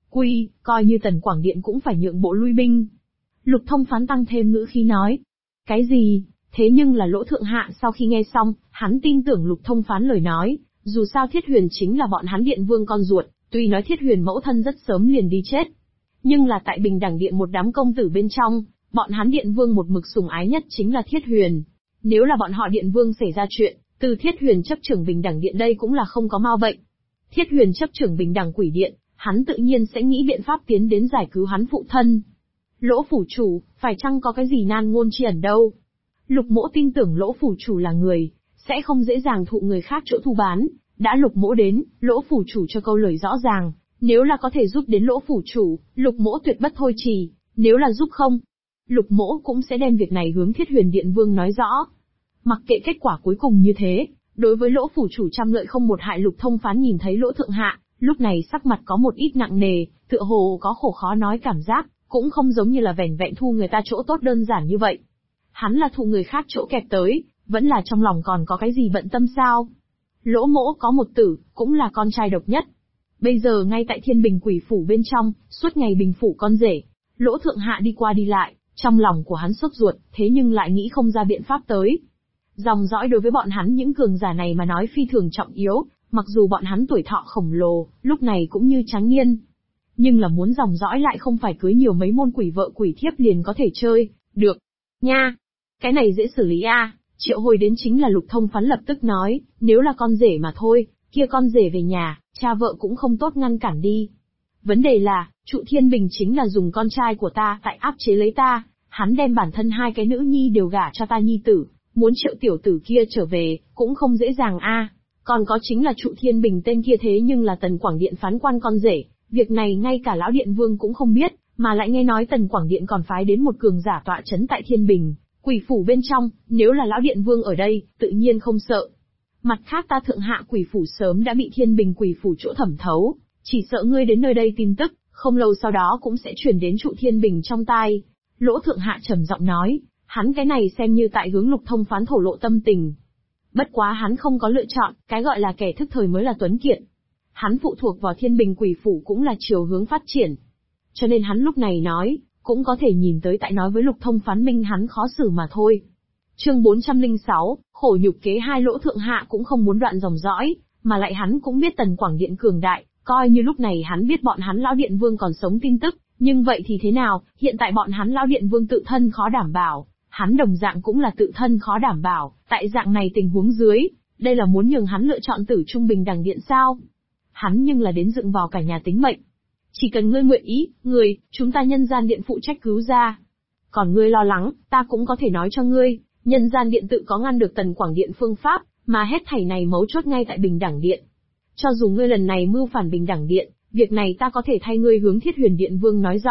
Speaker 2: Coi như Tần Quảng Điện cũng phải nhượng bộ lui binh. Lục Thông Phán tăng thêm ngữ khí nói. Cái gì? Thế nhưng là Lỗ thượng hạ sau khi nghe xong, hắn tin tưởng Lục Thông Phán lời nói, dù sao Thiết Huyền chính là bọn hắn Điện Vương con ruột, tuy nói Thiết Huyền mẫu thân rất sớm liền đi chết. Nhưng là tại Bình Đẳng Điện một đám công tử bên trong, bọn hắn Điện Vương một mực sủng ái nhất chính là Thiết Huyền. Nếu là bọn họ Điện Vương xảy ra chuyện, từ Thiết Huyền chấp trưởng Bình Đẳng Điện đây cũng là không có mau bệnh. Thiết Huyền chấp trưởng Bình Đẳng Quỷ Điện, hắn tự nhiên sẽ nghĩ biện pháp tiến đến giải cứu hắn phụ thân. Lỗ phủ chủ, phải chăng có cái gì nan ngôn chi ẩn đâu? Lục mỗ tin tưởng Lỗ phủ chủ là người, sẽ không dễ dàng thụ người khác chỗ thu bán. Đã Lục mỗ đến, Lỗ phủ chủ cho câu lời rõ ràng, nếu là có thể giúp đến Lỗ phủ chủ, Lục mỗ tuyệt bất thôi trì, nếu là giúp không, Lục mỗ cũng sẽ đem việc này hướng Thiết Huyền Điện Vương nói rõ. Mặc kệ kết quả cuối cùng như thế, đối với Lỗ phủ chủ trăm lợi không một hại. Lục Thông Phán nhìn thấy Lỗ thượng hạ, lúc này sắc mặt có một ít nặng nề, tựa hồ có khổ khó nói cảm giác, cũng không giống như là vẻn vẹn thu người ta chỗ tốt đơn giản như vậy. Hắn là thụ người khác chỗ kẹp tới, vẫn là trong lòng còn có cái gì bận tâm sao? Lỗ mỗ có một tử, cũng là con trai độc nhất. Bây giờ ngay tại Thiên Bình Quỷ phủ bên trong, suốt ngày bình phủ con rể, Lỗ thượng hạ đi qua đi lại, trong lòng của hắn sốt ruột, thế nhưng lại nghĩ không ra biện pháp tới. Dòng dõi đối với bọn hắn những cường giả này mà nói phi thường trọng yếu, mặc dù bọn hắn tuổi thọ khổng lồ, lúc này cũng như tráng niên. Nhưng là muốn dòng dõi lại không phải cưới nhiều mấy môn quỷ vợ quỷ thiếp liền có thể chơi, được. Nha! Cái này dễ xử lý a. Triệu hồi đến chính là Lục Thông Phán lập tức nói, nếu là con rể mà thôi, kia con rể về nhà, cha vợ cũng không tốt ngăn cản đi. Vấn đề là, Trụ Thiên Bình chính là dùng con trai của ta tại áp chế lấy ta, hắn đem bản thân 2 cái nữ nhi đều gả cho ta nhi tử, muốn Triệu tiểu tử kia trở về, cũng không dễ dàng a. Còn có chính là Trụ Thiên Bình tên kia thế nhưng là Tần Quảng Điện phán quan con rể, việc này ngay cả lão Điện Vương cũng không biết, mà lại nghe nói Tần Quảng Điện còn phái đến một cường giả tọa chấn tại Thiên Bình Quỷ phủ bên trong, nếu là lão Điện Vương ở đây, tự nhiên không sợ. Mặt khác ta Thượng Hạ Quỷ phủ sớm đã bị Thiên Bình Quỷ phủ chỗ thẩm thấu, chỉ sợ ngươi đến nơi đây tin tức, không lâu sau đó cũng sẽ truyền đến Trụ Thiên Bình trong tai. Lỗ Thượng Hạ trầm giọng nói, hắn cái này xem như tại hướng Lục Thông Phán thổ lộ tâm tình. Bất quá hắn không có lựa chọn, cái gọi là kẻ thức thời mới là tuấn kiệt. Hắn phụ thuộc vào Thiên Bình Quỷ phủ cũng là chiều hướng phát triển. Cho nên hắn lúc này nói, cũng có thể nhìn tới tại nói với Lục Thông Phán minh hắn khó xử mà thôi. Chương 406, khổ nhục kế 2. Lỗ Thượng Hạ cũng không muốn đoạn dòng dõi, mà lại hắn cũng biết Tần Quảng Điện cường đại, coi như lúc này hắn biết bọn hắn lão Điện Vương còn sống tin tức, nhưng vậy thì thế nào, hiện tại bọn hắn lão Điện Vương tự thân khó đảm bảo, hắn đồng dạng cũng là tự thân khó đảm bảo, tại dạng này tình huống dưới, đây là muốn nhường hắn lựa chọn tử trung Bình Đẳng Điện sao? Hắn nhưng là đến dựng vào cả nhà tính mệnh. Chỉ cần ngươi nguyện ý, chúng ta Nhân Gian Điện phụ trách cứu ra. Còn ngươi lo lắng, ta cũng có thể nói cho ngươi, Nhân Gian Điện tự có ngăn được Tần Quảng Điện phương pháp, mà hết thảy này mấu chốt ngay tại Bình Đẳng Điện. Cho dù ngươi lần này mưu phản Bình Đẳng Điện, việc này ta có thể thay ngươi hướng Thiết Huyền Điện Vương nói rõ,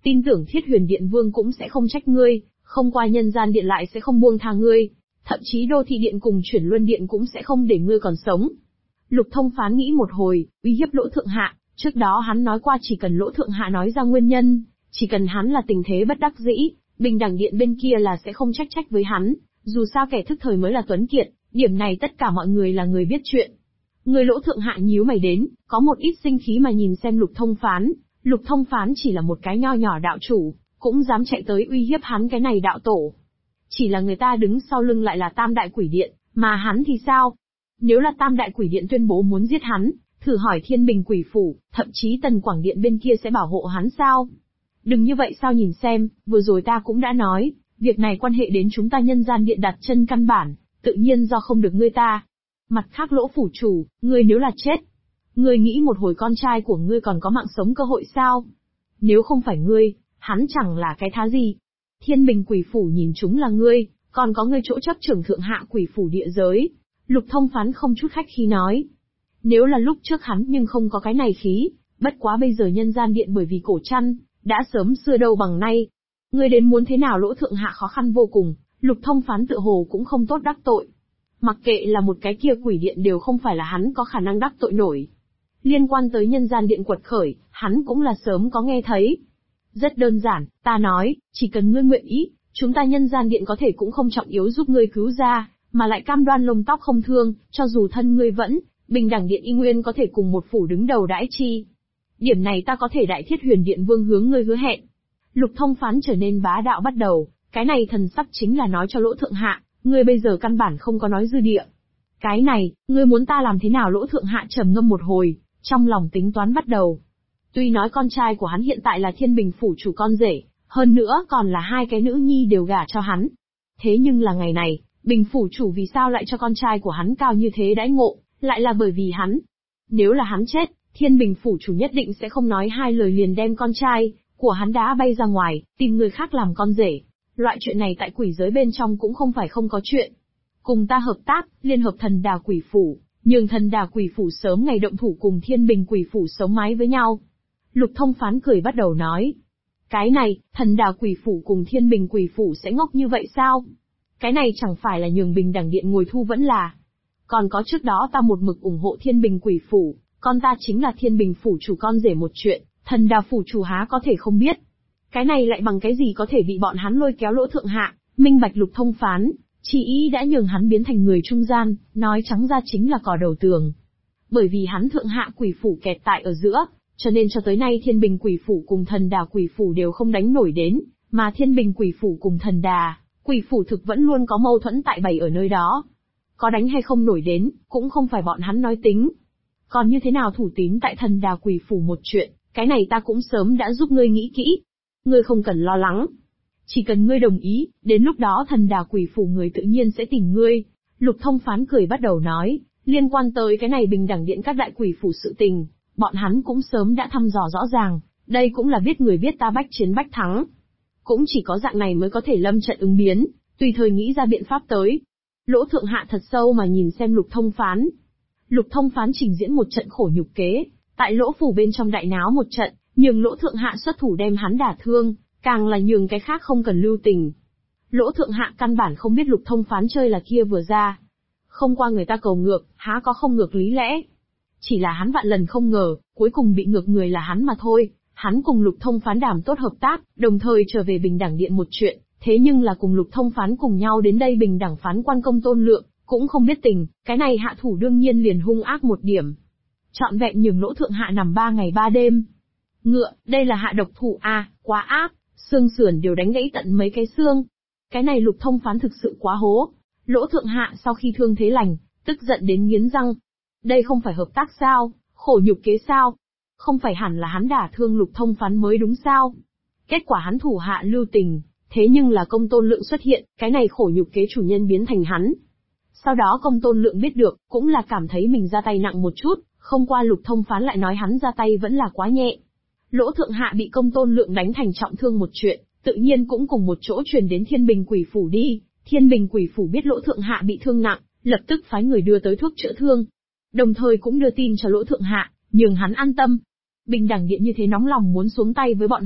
Speaker 2: tin tưởng Thiết Huyền Điện Vương cũng sẽ không trách ngươi, không qua Nhân Gian Điện lại sẽ không buông tha ngươi, thậm chí Đô Thị Điện cùng Chuyển Luân Điện cũng sẽ không để ngươi còn sống. Lục Thông Phán nghĩ một hồi, uy hiếp Lỗ Thượng Hạ, trước đó hắn nói qua chỉ cần Lỗ Thượng Hạ nói ra nguyên nhân, chỉ cần hắn là tình thế bất đắc dĩ, Bình Đẳng Điện bên kia là sẽ không trách với hắn, dù sao kẻ thức thời mới là tuấn kiệt, điểm này tất cả mọi người là người biết chuyện. Người Lỗ Thượng Hạ nhíu mày đến, có một ít sinh khí mà nhìn xem Lục Thông Phán. Lục Thông Phán chỉ là một cái nho nhỏ đạo chủ, cũng dám chạy tới uy hiếp hắn cái này đạo tổ. Chỉ là người ta đứng sau lưng lại là Tam Đại Quỷ Điện, mà hắn thì sao? Nếu là Tam Đại Quỷ Điện tuyên bố muốn giết hắn, thử hỏi Thiên Bình Quỷ Phủ, thậm chí Tần Quảng Điện bên kia sẽ bảo hộ hắn sao? Đừng như vậy sao, nhìn xem, vừa rồi ta cũng đã nói, việc này quan hệ đến chúng ta Nhân Gian Điện đặt chân căn bản, tự nhiên do không được ngươi ta. Mặt khác Lỗ phủ chủ, ngươi nếu là chết, ngươi nghĩ một hồi con trai của ngươi còn có mạng sống cơ hội sao? Nếu không phải ngươi, hắn chẳng là cái thá gì. Thiên Bình Quỷ Phủ nhìn chúng là ngươi, còn có ngươi chỗ chấp trưởng Thượng Hạ Quỷ Phủ địa giới. Lục Thông Phán không chút khách khí nói. Nếu là lúc trước hắn nhưng không có cái này khí, bất quá bây giờ Nhân Gian Điện bởi vì cổ chăn, đã sớm xưa đâu bằng nay. Ngươi đến muốn thế nào Lỗ Thượng Hạ khó khăn vô cùng, Lục Thông Phán tự hồ cũng không tốt đắc tội. Mặc kệ là một cái kia quỷ điện đều không phải là hắn có khả năng đắc tội nổi. Liên quan tới Nhân Gian Điện quật khởi, hắn cũng là sớm có nghe thấy. Rất đơn giản, ta nói, chỉ cần ngươi nguyện ý, chúng ta Nhân Gian Điện có thể cũng không trọng yếu giúp ngươi cứu ra, mà lại cam đoan lông tóc không thương, cho dù thân ngươi vẫn, Bình Đẳng Điện y nguyên có thể cùng một phủ đứng đầu đãi chi. Điểm này ta có thể đại Thiết Huyền Điện Vương hướng ngươi hứa hẹn. Lục Thông Phán trở nên bá đạo bắt đầu, cái này thần sắc chính là nói cho Lỗ Thượng Hạ, ngươi bây giờ căn bản không có nói dư địa. Cái này, ngươi muốn ta làm thế nào? Lỗ Thượng Hạ trầm ngâm một hồi, trong lòng tính toán bắt đầu. Tuy nói con trai của hắn hiện tại là Thiên Bình phủ chủ con rể, hơn nữa còn là hai cái nữ nhi đều gả cho hắn. Thế nhưng là ngày này, Bình phủ chủ vì sao lại cho con trai của hắn cao như thế đãi ngộ, lại là bởi vì hắn. Nếu là hắn chết, Thiên Bình phủ chủ nhất định sẽ không nói hai lời liền đem con trai của hắn đá bay ra ngoài, tìm người khác làm con rể. Loại chuyện này tại quỷ giới bên trong cũng không phải không có chuyện. Cùng ta hợp tác, liên hợp Thần Đà Quỷ Phủ, nhường Thần Đà Quỷ Phủ sớm ngày động thủ cùng Thiên Bình Quỷ Phủ sống mái với nhau. Lục Thông Phán cười bắt đầu nói. Cái này, Thần Đà Quỷ Phủ cùng Thiên Bình Quỷ Phủ sẽ ngốc như vậy sao? Cái này chẳng phải là nhường Bình Đẳng Điện ngồi thu vẫn là. Còn có trước đó ta một mực ủng hộ Thiên Bình Quỷ Phủ, con ta chính là Thiên Bình Phủ chủ con rể một chuyện, Thần Đà Phủ chủ há có thể không biết. Cái này lại bằng cái gì có thể bị bọn hắn lôi kéo Lỗ Thượng Hạ, minh bạch Lục Thông Phán, chỉ ý đã nhường hắn biến thành người trung gian, nói trắng ra chính là cỏ đầu tường. Bởi vì hắn Thượng Hạ Quỷ Phủ kẹt tại ở giữa, cho nên cho tới nay Thiên Bình Quỷ Phủ cùng Thần Đà Quỷ Phủ đều không đánh nổi đến, mà Thiên Bình Quỷ Phủ cùng Thần Đà Quỷ Phủ thực vẫn luôn có mâu thuẫn tại bày ở nơi đó. Có đánh hay không nổi đến, cũng không phải bọn hắn nói tính. Còn như thế nào thủ tín tại Thần Đà Quỷ Phủ một chuyện, cái này ta cũng sớm đã giúp ngươi nghĩ kỹ. Ngươi không cần lo lắng. Chỉ cần ngươi đồng ý, đến lúc đó Thần Đà Quỷ Phủ người tự nhiên sẽ tìm ngươi. Lục Thông Phán cười bắt đầu nói, liên quan tới cái này Bình Đẳng Điện các đại quỷ phủ sự tình, bọn hắn cũng sớm đã thăm dò rõ ràng, đây cũng là biết người biết ta bách chiến bách thắng. Cũng chỉ có dạng này mới có thể lâm trận ứng biến, tùy thời nghĩ ra biện pháp tới. Lỗ Thượng Hạ thật sâu mà nhìn xem Lục Thông Phán. Lục Thông Phán trình diễn một trận khổ nhục kế, tại Lỗ phủ bên trong đại náo một trận, nhường Lỗ Thượng Hạ xuất thủ đem hắn đả thương, càng là nhường cái khác không cần lưu tình. Lỗ Thượng Hạ căn bản không biết Lục Thông Phán chơi là kia vừa ra. Không qua người ta cầu ngược, há có không ngược lý lẽ. Chỉ là hắn vạn lần không ngờ, cuối cùng bị ngược người là hắn mà thôi. Hắn cùng Lục Thông Phán đảm tốt hợp tác, đồng thời trở về Bình Đẳng Điện một chuyện, thế nhưng là cùng Lục Thông Phán cùng nhau đến đây Bình Đẳng Phán quan Công Tôn Lượng, cũng không biết tình, cái này hạ thủ đương nhiên liền hung ác một điểm. Trọn vẹn nhường Lỗ Thượng Hạ nằm 3 ngày 3 đêm. Ngựa, đây là hạ độc thủ à, quá ác, xương sườn đều đánh gãy tận mấy cái xương. Cái này Lục Thông Phán thực sự quá hố. Lỗ Thượng Hạ sau khi thương thế lành, tức giận đến nghiến răng. Đây không phải hợp tác sao, khổ nhục kế sao? Không phải hẳn là hắn đả thương Lục Thông Phán mới đúng sao? Kết quả hắn thủ hạ lưu tình, thế nhưng là Công Tôn Lượng xuất hiện, cái này khổ nhục kế chủ nhân biến thành hắn. Sau đó Công Tôn Lượng biết được, cũng là cảm thấy mình ra tay nặng một chút, không qua Lục Thông Phán lại nói hắn ra tay vẫn là quá nhẹ. Lỗ Thượng Hạ bị Công Tôn Lượng đánh thành trọng thương một chuyện, tự nhiên cũng cùng một chỗ truyền đến Thiên Bình Quỷ Phủ đi. Thiên Bình Quỷ Phủ biết Lỗ Thượng Hạ bị thương nặng, lập tức phái người đưa tới thuốc chữa thương. Đồng thời cũng đưa tin cho Lỗ Thượng Hạ, nhường hắn an tâm. Bình Đẳng Điện như thế nóng lòng muốn xuống tay với bọn họ,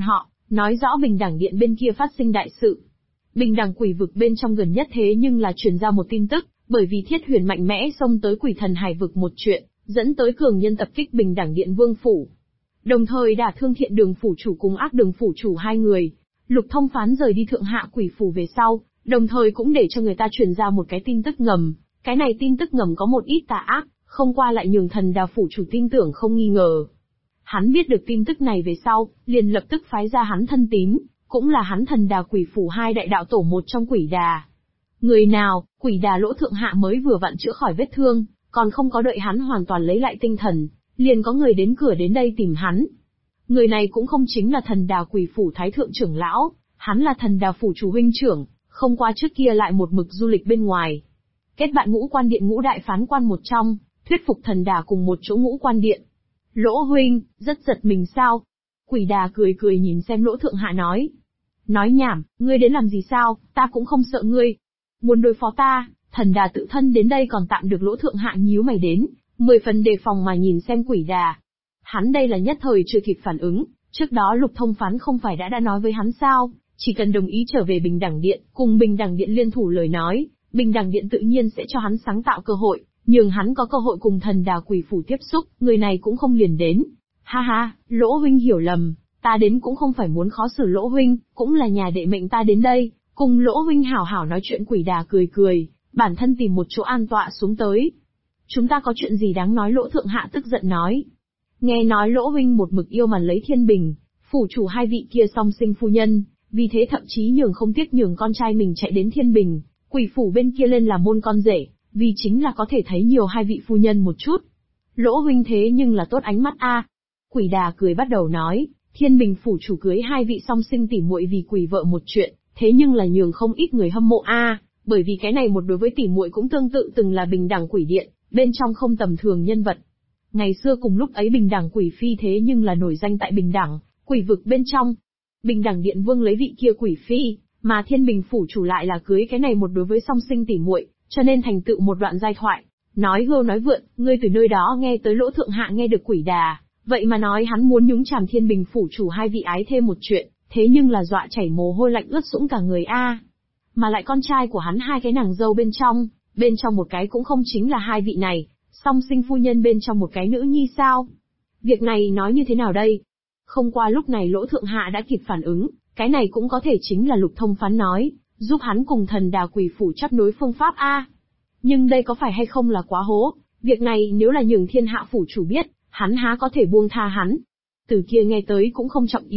Speaker 2: nói rõ Bình Đẳng Điện bên kia phát sinh đại sự. Bình Đẳng quỷ vực bên trong gần nhất thế nhưng là truyền ra một tin tức, bởi vì Thiết Huyền mạnh mẽ xông tới Quỷ Thần Hải vực một chuyện, dẫn tới cường nhân tập kích Bình Đẳng Điện Vương phủ. Đồng thời đả thương Thiện Đường phủ chủ cùng Ác Đường phủ chủ hai người. Lục Thông Phán rời đi Thượng Hạ Quỷ phủ về sau, đồng thời cũng để cho người ta truyền ra một cái tin tức ngầm. Cái này tin tức ngầm có một ít tà ác, không qua lại nhường Thần Đà phủ chủ tin tưởng không nghi ngờ. Hắn biết được tin tức này về sau, liền lập tức phái ra hắn thân tín, cũng là hắn Thần Đà quỷ phủ hai đại đạo tổ một trong Quỷ Đà. Người nào, Quỷ Đà Lỗ Thượng Hạ mới vừa vặn chữa khỏi vết thương, còn không có đợi hắn hoàn toàn lấy lại tinh thần, liền có người đến cửa đến đây tìm hắn. Người này cũng không chính là Thần Đà quỷ phủ thái thượng trưởng lão, hắn là Thần Đà phủ chủ huynh trưởng, không qua trước kia lại một mực du lịch bên ngoài. Kết bạn Ngũ Quan Điện ngũ đại phán quan một trong, thuyết phục Thần Đà cùng một chỗ Ngũ Quan Điện. Lỗ huynh, rất giật mình sao? Quỷ Đà cười cười nhìn xem Lỗ Thượng Hạ nói. Nói nhảm, ngươi đến làm gì sao, ta cũng không sợ ngươi. Muốn đối phó ta, Thần Đà tự thân đến đây còn tạm được. Lỗ Thượng Hạ nhíu mày đến, 10 phần đề phòng mà nhìn xem Quỷ Đà. Hắn đây là nhất thời chưa kịp phản ứng, trước đó Lục Thông Phán không phải đã nói với hắn sao, chỉ cần đồng ý trở về Bình Đẳng Điện, cùng Bình Đẳng Điện liên thủ lời nói, Bình Đẳng Điện tự nhiên sẽ cho hắn sáng tạo cơ hội, nhường hắn có cơ hội cùng Thần Đà quỷ phủ tiếp xúc, người này cũng không liền đến. Ha ha, Lỗ huynh hiểu lầm, ta đến cũng không phải muốn khó xử Lỗ huynh, cũng là nhà đệ mệnh ta đến đây, cùng Lỗ huynh hảo hảo nói chuyện. Quỷ Đà cười cười, bản thân tìm một chỗ an tọa xuống tới. Chúng ta có chuyện gì đáng nói? Lỗ Thượng Hạ tức giận nói. Nghe nói Lỗ huynh một mực yêu mà lấy Thiên Bình, phủ chủ hai vị kia song sinh phu nhân, vì thế thậm chí nhường không tiếc nhường con trai mình chạy đến Thiên Bình, quỷ phủ bên kia lên làm môn con rể, vì chính là có thể thấy nhiều hai vị phu nhân một chút. Lỗ huynh thế nhưng là tốt ánh mắt a. Quỷ Đà cười bắt đầu nói, Thiên Bình phủ chủ cưới hai vị song sinh tỉ muội vì quỷ vợ một chuyện, thế nhưng là nhường không ít người hâm mộ a, bởi vì cái này một đối với tỉ muội cũng tương tự từng là Bình Đẳng quỷ điện, bên trong không tầm thường nhân vật. Ngày xưa cùng lúc ấy Bình Đẳng quỷ phi thế nhưng là nổi danh tại Bình Đẳng quỷ vực bên trong. Bình Đẳng điện vương lấy vị kia quỷ phi, mà Thiên Bình phủ chủ lại là cưới cái này một đối với song sinh tỉ muội, cho nên thành tựu một đoạn giai thoại. Nói hưu nói vượn, ngươi từ nơi đó nghe tới Lỗ Thượng Hạ nghe được Quỷ Đà, vậy mà nói hắn muốn nhúng chàm Thiên Bình phủ chủ hai vị ái thêm một chuyện, thế nhưng là dọa chảy mồ hôi lạnh ướt sũng cả người a. Mà lại con trai của hắn hai cái nàng dâu bên trong một cái cũng không chính là hai vị này, song sinh phu nhân bên trong một cái nữ nhi sao? Việc này nói như thế nào đây? Không qua lúc này Lỗ Thượng Hạ đã kịp phản ứng, cái này cũng có thể chính là Lục Thông Phán nói, giúp hắn cùng Thần Đà quỷ phủ chấp nối phương pháp a. Nhưng đây có phải hay không là quá hố, việc này nếu là nhường Thiên Hạ phủ chủ biết, hắn há có thể buông tha hắn. Từ kia nghe tới cũng không trọng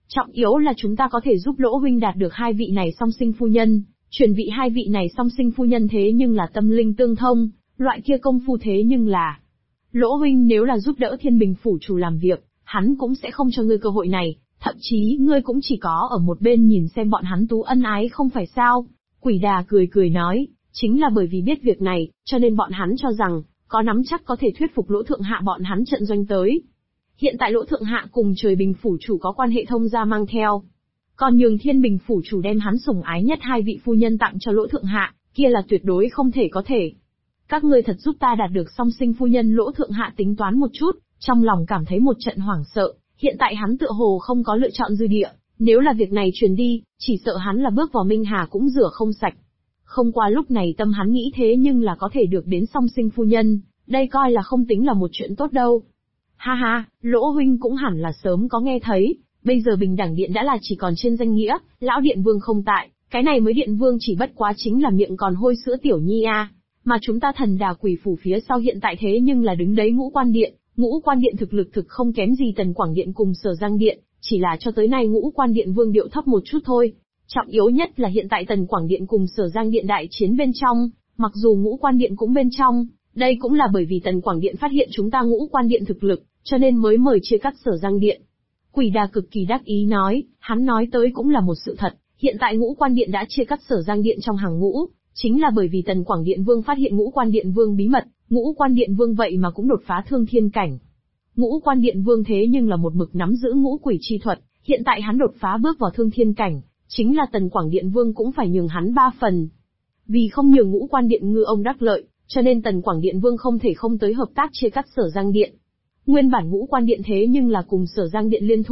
Speaker 2: yếu là chúng ta có thể giúp Lỗ huynh đạt được hai vị này song sinh phu nhân, truyền vị hai vị này song sinh phu nhân thế nhưng là tâm linh tương thông, loại kia công phu thế nhưng là. Lỗ huynh nếu là giúp đỡ Thiên Bình phủ chủ làm việc, hắn cũng sẽ không cho ngươi cơ hội này, thậm chí ngươi cũng chỉ có ở một bên nhìn xem bọn hắn tú ân ái không phải sao? Quỷ Đà cười cười nói, chính là bởi vì biết việc này, cho nên bọn hắn cho rằng, có nắm chắc có thể thuyết phục Lỗ Thượng Hạ bọn hắn trận doanh tới. Hiện tại Lỗ Thượng Hạ cùng Trời Bình phủ chủ có quan hệ thông gia mang theo. Còn nhường Thiên Bình phủ chủ đem hắn sủng ái nhất hai vị phu nhân tặng cho Lỗ Thượng Hạ, kia là tuyệt đối không thể có thể. Các ngươi thật giúp ta đạt được song sinh phu nhân. Lỗ Thượng Hạ tính toán một chút, trong lòng cảm thấy một trận hoảng sợ, hiện tại hắn tựa hồ không có lựa chọn dư địa, nếu là việc này truyền đi, chỉ sợ hắn là bước vào Minh Hà cũng rửa không sạch. Không qua lúc này tâm hắn nghĩ thế nhưng là có thể được đến song sinh phu nhân, đây coi là không tính là một chuyện tốt đâu. Ha ha, Lỗ huynh cũng hẳn là sớm có nghe thấy, bây giờ Bình Đẳng điện đã là chỉ còn trên danh nghĩa, lão điện vương không tại, cái này mới điện vương chỉ bất quá chính là miệng còn hôi sữa tiểu nhi a. Mà chúng ta Thần Đà quỷ phủ phía sau hiện tại thế nhưng là đứng đấy Ngũ Quan Điện. Ngũ Quan Điện thực lực thực không kém gì Tần Quảng Điện cùng Sở Giang Điện, chỉ là cho tới nay Ngũ Quan Điện vương điệu thấp một chút thôi. Trọng yếu nhất là hiện tại Tần Quảng Điện cùng Sở Giang Điện đại chiến bên trong, mặc dù Ngũ Quan Điện cũng bên trong, đây cũng là bởi vì Tần Quảng Điện phát hiện chúng ta Ngũ Quan Điện thực lực, cho nên mới mời chia cắt Sở Giang Điện. Quỷ Đà cực kỳ đắc ý nói, hắn nói tới cũng là một sự thật, hiện tại Ngũ Quan Điện đã chia cắt Sở Giang Điện trong hàng ngũ, chính là bởi vì Tần Quảng Điện vương phát hiện Ngũ Quan Điện vương bí mật, Ngũ Quan Điện vương vậy mà cũng đột phá thương thiên cảnh. Ngũ Quan Điện vương thế nhưng là một mực nắm giữ ngũ quỷ chi thuật, hiện tại hắn đột phá bước vào thương thiên cảnh, chính là Tần Quảng Điện vương cũng phải nhường hắn 3 phần. Vì không nhường Ngũ Quan Điện ngư ông đắc lợi, cho nên Tần Quảng Điện vương không thể không tới hợp tác chia cắt Sở Giang Điện. Nguyên bản Ngũ Quan Điện thế nhưng là cùng Sở Giang Điện liên thủ,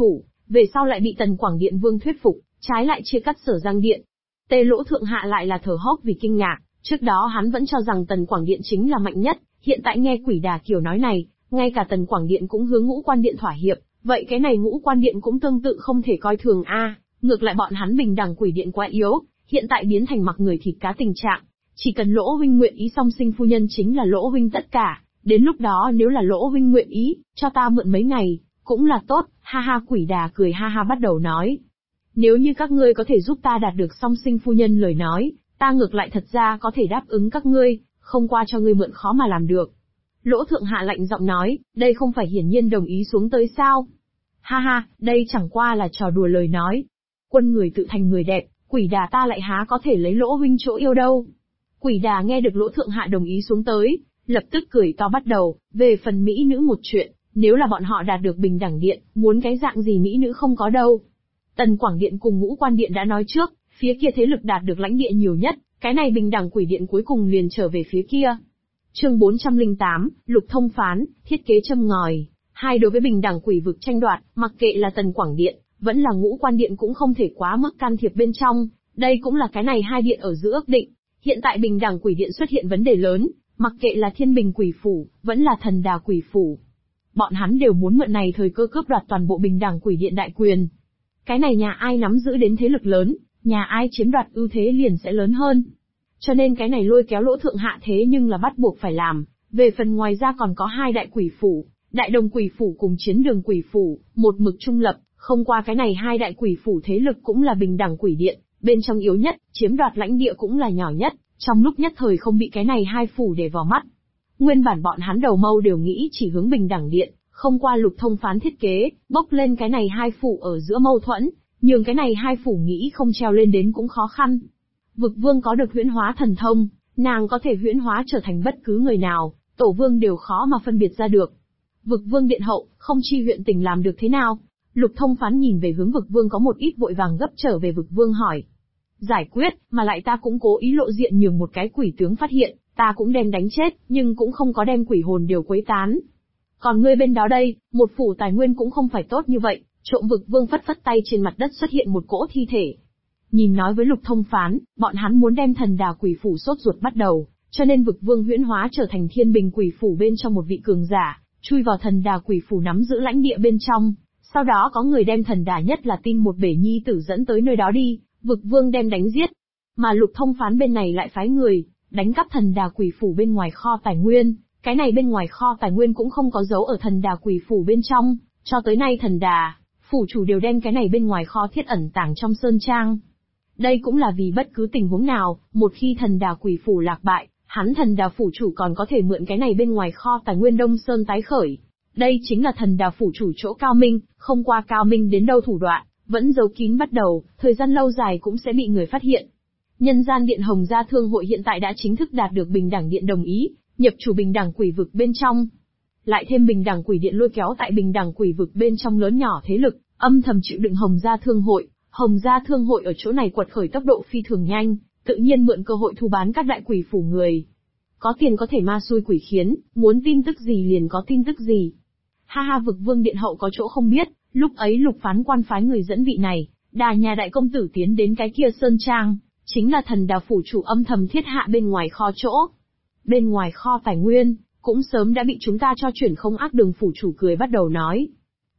Speaker 2: về sau lại bị Tần Quảng Điện Vương thuyết phục, trái lại chia cắt Sở Giang Điện. Tề Lỗ Thượng Hạ lại là thở hốc vì kinh ngạc, trước đó hắn vẫn cho rằng Tần Quảng Điện chính là mạnh nhất, hiện tại nghe Quỷ Đà Kiều nói này, ngay cả Tần Quảng Điện cũng hướng Ngũ Quan Điện thỏa hiệp, vậy cái này Ngũ Quan Điện cũng tương tự không thể coi thường a. Ngược lại bọn hắn Bình Đẳng Quỷ Điện quá yếu, hiện tại biến thành mặc người thịt cá tình trạng, chỉ cần Lỗ huynh nguyện ý song sinh phu nhân chính là Lỗ huynh tất cả, đến lúc đó nếu là Lỗ huynh nguyện ý, cho ta mượn mấy ngày, cũng là tốt, ha ha. Quỷ Đà cười ha ha bắt đầu nói. Nếu như các ngươi có thể giúp ta đạt được song sinh phu nhân lời nói, ta ngược lại thật ra có thể đáp ứng các ngươi, không qua cho ngươi mượn khó mà làm được. Lỗ Thượng Hạ lạnh giọng nói, đây không phải hiển nhiên đồng ý xuống tới sao? Ha ha, đây chẳng qua là trò đùa lời nói. Quân người tự thành người đẹp, Quỷ Đà ta lại há có thể lấy Lỗ huynh chỗ yêu đâu. Quỷ Đà nghe được Lỗ Thượng Hạ đồng ý xuống tới, lập tức cười to bắt đầu, về phần mỹ nữ một chuyện, nếu là bọn họ đạt được Bình Đẳng Điện, muốn cái dạng gì mỹ nữ không có đâu. Tần Quảng Điện cùng Ngũ Quan Điện đã nói trước, phía kia thế lực đạt được lãnh địa nhiều nhất, cái này Bình Đẳng Quỷ Điện cuối cùng liền trở về phía kia. Chương 408, Lục Thông Phán, thiết kế châm ngòi. Hai đối với Bình Đẳng Quỷ vực tranh đoạt, mặc kệ là Tần Quảng Điện, vẫn là Ngũ Quan Điện cũng không thể quá mức can thiệp bên trong, đây cũng là cái này hai điện ở giữa ước định. Hiện tại Bình Đẳng Quỷ Điện xuất hiện vấn đề lớn, mặc kệ là Thiên Bình Quỷ Phủ, vẫn là Thần Đà Quỷ Phủ. Bọn hắn đều muốn mượn này thời cơ cướp đoạt toàn bộ Bình Đẳng Quỷ Điện đại quyền. Cái này nhà ai nắm giữ đến thế lực lớn, nhà ai chiếm đoạt ưu thế liền sẽ lớn hơn. Cho nên cái này lôi kéo Lỗ Thượng Hạ thế nhưng là bắt buộc phải làm. Về phần ngoài ra còn có hai đại quỷ phủ, Đại Đồng Quỷ Phủ cùng Chiến Đường Quỷ Phủ, một mực trung lập, không qua cái này hai đại quỷ phủ thế lực cũng là Bình Đẳng Quỷ Điện, bên trong yếu nhất, chiếm đoạt lãnh địa cũng là nhỏ nhất, trong lúc nhất thời không bị cái này hai phủ để vào mắt. Nguyên bản bọn hắn đầu mâu đều nghĩ chỉ hướng Bình Đẳng Điện, không qua Lục Thông Phán thiết kế, bốc lên cái này hai phủ ở giữa mâu thuẫn, nhường cái này hai phủ nghĩ không treo lên đến cũng khó khăn. Vực Vương có được huyễn hóa thần thông, nàng có thể huyễn hóa trở thành bất cứ người nào, Tổ Vương đều khó mà phân biệt ra được. Vực Vương điện hậu, không chi huyện tình làm được thế nào? Lục Thông Phán nhìn về hướng Vực Vương có một ít vội vàng gấp trở về Vực Vương hỏi. Giải quyết, mà lại ta cũng cố ý lộ diện nhường một cái quỷ tướng phát hiện, ta cũng đem đánh chết, nhưng cũng không có đem quỷ hồn đều quấy tán. Còn ngươi bên đó đây, một phủ tài nguyên cũng không phải tốt như vậy, trộm. Vực Vương phất phất tay, trên mặt đất xuất hiện một cỗ thi thể. Nhìn nói với Lục Thông Phán, bọn hắn muốn đem Thần Đà Quỷ Phủ sốt ruột bắt đầu, cho nên Vực Vương huyễn hóa trở thành Thiên Bình Quỷ Phủ bên trong một vị cường giả, chui vào Thần Đà Quỷ Phủ nắm giữ lãnh địa bên trong. Sau đó có người đem Thần Đà nhất là Tinh một bể nhi tử dẫn tới nơi đó đi, Vực Vương đem đánh giết. Mà Lục Thông Phán bên này lại phái người đánh cắp Thần Đà Quỷ Phủ bên ngoài kho tài nguyên, cái này bên ngoài kho tài nguyên cũng không có dấu ở Thần Đà Quỷ Phủ bên trong, cho tới nay Thần Đà phủ chủ đều đem cái này bên ngoài kho thiết ẩn tàng trong sơn trang. Đây cũng là vì bất cứ tình huống nào, một khi Thần Đà Quỷ Phủ lạc bại, hắn Thần Đà phủ chủ còn có thể mượn cái này bên ngoài kho tài nguyên Đông Sơn tái khởi. Đây chính là Thần Đà phủ chủ chỗ cao minh, không qua cao minh đến đâu thủ đoạn, vẫn giấu kín bắt đầu, thời gian lâu dài cũng sẽ bị người phát hiện. Nhân gian điện Hồng Gia Thương hội hiện tại đã chính thức đạt được Bình Đẳng Điện đồng ý, nhập chủ Bình Đẳng Quỷ vực bên trong. Lại thêm Bình Đẳng Quỷ Điện lôi kéo tại Bình Đẳng Quỷ vực bên trong lớn nhỏ thế lực, âm thầm chịu đựng Hồng Gia Thương hội. Hồng Gia Thương hội ở chỗ này quật khởi tốc độ phi thường nhanh, tự nhiên mượn cơ hội thu bán các đại quỷ phủ người. Có tiền có thể ma xui quỷ khiến, muốn tin tức gì liền có tin tức gì. Ha ha. Vực Vương điện hậu có chỗ không biết, lúc ấy Lục Phán quan phái người dẫn vị này, đà nhà đại công tử tiến đến cái kia sơn trang, chính là Thần Đà phủ chủ âm thầm thiết hạ bên ngoài kho chỗ. Bên ngoài kho tài nguyên, cũng sớm đã bị chúng ta cho chuyển không. Ác Đường phủ chủ cười bắt đầu nói.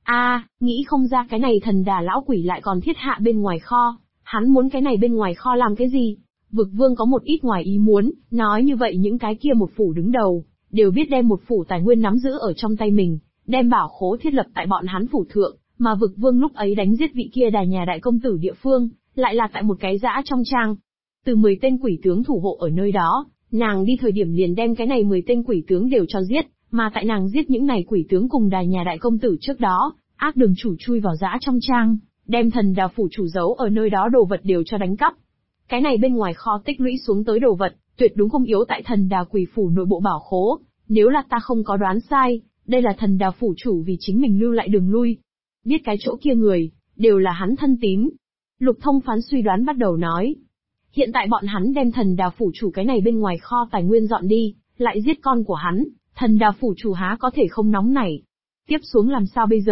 Speaker 2: Nghĩ không ra cái này Thần Đà lão quỷ lại còn thiết hạ bên ngoài kho, hắn muốn cái này bên ngoài kho làm cái gì? Vực Vương có một ít ngoài ý muốn, nói như vậy những cái kia một phủ đứng đầu, đều biết đem một phủ tài nguyên nắm giữ ở trong tay mình, đem bảo khố thiết lập tại bọn hắn phủ thượng, mà Vực Vương lúc ấy đánh giết vị kia đà nhà đại công tử địa phương, lại là tại một cái dã trong trang. Từ 10 tên quỷ tướng thủ hộ ở nơi đó, nàng đi thời điểm liền đem cái này 10 tên quỷ tướng đều cho giết, mà tại nàng giết những này quỷ tướng cùng đà nhà đại công tử trước đó, Ác Đường chủ chui vào dã trong trang, đem Thần Đà phủ chủ giấu ở nơi đó đồ vật đều cho đánh cắp. Cái này bên ngoài kho tích lũy xuống tới đồ vật, tuyệt đúng không yếu tại Thần Đà quỷ phủ nội bộ bảo khố, nếu là ta không có đoán sai, đây là Thần Đà phủ chủ vì chính mình lưu lại đường lui. Biết cái chỗ kia người, đều là hắn thân tín. Lục Thông Phán suy đoán bắt đầu nói. Hiện tại bọn hắn đem Thần Đà phủ chủ cái này bên ngoài kho tài nguyên dọn đi, lại giết con của hắn, Thần Đà phủ chủ há có thể không nóng nảy. Tiếp xuống làm sao bây giờ,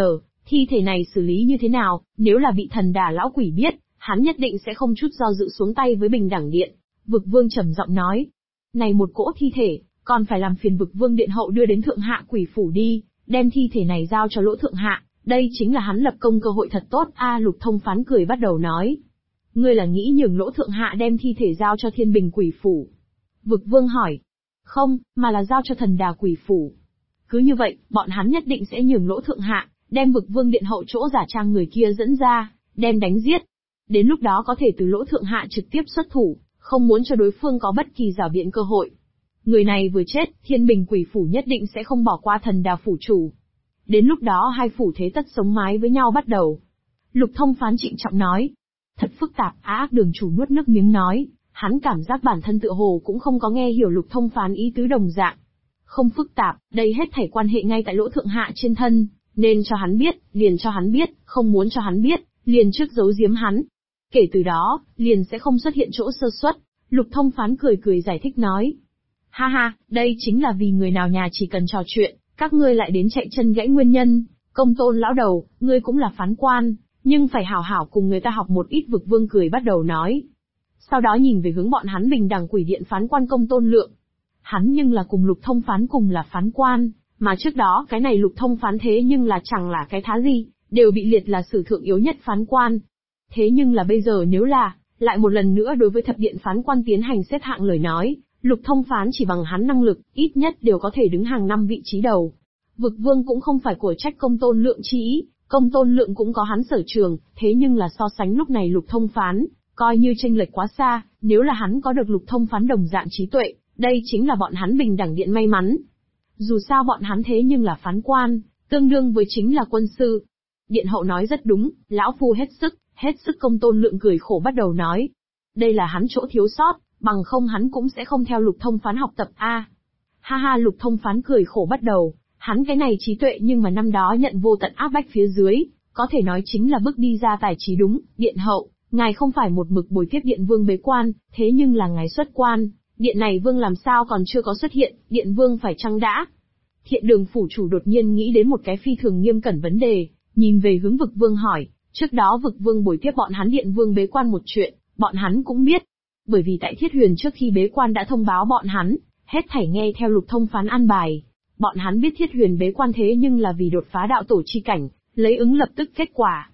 Speaker 2: Thi thể này xử lý như thế nào, nếu là bị thần đà lão quỷ biết, hắn nhất định sẽ không chút do dự xuống tay với Bình Đẳng Điện. Vực Vương trầm giọng nói. Này một cỗ thi thể, còn phải làm phiền Vực Vương Điện hậu đưa đến Thượng Hạ Quỷ Phủ đi, đem thi thể này giao cho Lỗ Thượng Hạ, đây chính là hắn lập công cơ hội thật tốt. Lục Thông Phán cười bắt đầu nói. Ngươi là nghĩ nhường Lỗ Thượng Hạ đem thi thể giao cho Thiên Bình Quỷ Phủ? Vực Vương hỏi. Không, mà là giao cho Thần Đà Quỷ Phủ. Cứ như vậy, bọn hắn nhất định sẽ nhường Lỗ Thượng Hạ, đem Vực Vương Điện hậu chỗ giả trang người kia dẫn ra, đem đánh giết. Đến lúc đó có thể từ Lỗ Thượng Hạ trực tiếp xuất thủ, không muốn cho đối phương có bất kỳ rảo biện cơ hội. Người này vừa chết, Thiên Bình Quỷ Phủ nhất định sẽ không bỏ qua Thần Đà Phủ chủ. Đến lúc đó hai phủ thế tất sống mái với nhau bắt đầu. Lục Thông Phán trịnh trọng nói. Thật phức tạp. Ác Đường chủ nuốt nước miếng nói, hắn cảm giác bản thân tựa hồ cũng không có nghe hiểu Lục Thông Phán ý tứ đồng dạng. Không phức tạp, đây hết thảy quan hệ ngay tại Lỗ Thượng Hạ trên thân, nên cho hắn biết, liền cho hắn biết, không muốn cho hắn biết, liền trước giấu giếm hắn. Kể từ đó, liền sẽ không xuất hiện chỗ sơ suất. Lục Thông Phán cười cười giải thích nói. Ha ha, đây chính là vì người nào nhà chỉ cần trò chuyện, các ngươi lại đến chạy chân gãy nguyên nhân. Công Tôn lão đầu, ngươi cũng là phán quan, nhưng phải hảo hảo cùng người ta học một ít. Vực Vương cười bắt đầu nói. Sau đó nhìn về hướng bọn hắn Bình Đẳng Quỷ Điện phán quan Công Tôn Lượng. Hắn nhưng là cùng Lục Thông Phán cùng là phán quan, mà trước đó cái này Lục Thông Phán thế nhưng là chẳng là cái thá gì, đều bị liệt là sử thượng yếu nhất phán quan. Thế nhưng là bây giờ nếu là, lại một lần nữa đối với thập điện phán quan tiến hành xếp hạng lời nói, Lục Thông Phán chỉ bằng hắn năng lực, ít nhất đều có thể đứng hàng 5 vị trí đầu. Vực Vương cũng không phải của trách Công Tôn Lượng chi ý, Công Tôn Lượng cũng có hắn sở trường, thế nhưng là so sánh lúc này Lục Thông Phán, coi như chênh lệch quá xa, nếu là hắn có được Lục Thông Phán đồng dạng trí tuệ, đây chính là bọn hắn Bình Đẳng Điện may mắn. Dù sao bọn hắn thế nhưng là phán quan, tương đương với chính là quân sư. Điện hậu nói rất đúng, lão phu hết sức. Công Tôn Lượng cười khổ bắt đầu nói. Đây là hắn chỗ thiếu sót, bằng không hắn cũng sẽ không theo Lục Thông Phán học tập a. Ha ha, Lục Thông Phán cười khổ bắt đầu, hắn cái này trí tuệ nhưng mà năm đó nhận vô tận áp bách phía dưới, có thể nói chính là bước đi ra tài trí đúng. Điện hậu, ngài không phải một mực bồi tiếp Điện Vương bế quan, thế nhưng là ngài xuất quan, Điện này Vương làm sao còn chưa có xuất hiện, Điện Vương phải chăng đã? Thiện Đường phủ chủ đột nhiên nghĩ đến một cái phi thường nghiêm cẩn vấn đề, nhìn về hướng Vực Vương hỏi, trước đó Vực Vương bồi tiếp bọn hắn Điện Vương bế quan một chuyện, bọn hắn cũng biết. Bởi vì tại Thiết Huyền trước khi bế quan đã thông báo bọn hắn, hết thảy nghe theo Lục Thông Phán an bài. Bọn hắn biết Thiết Huyền bế quan thế nhưng là vì đột phá đạo tổ chi cảnh, lấy ứng lập tức kết quả.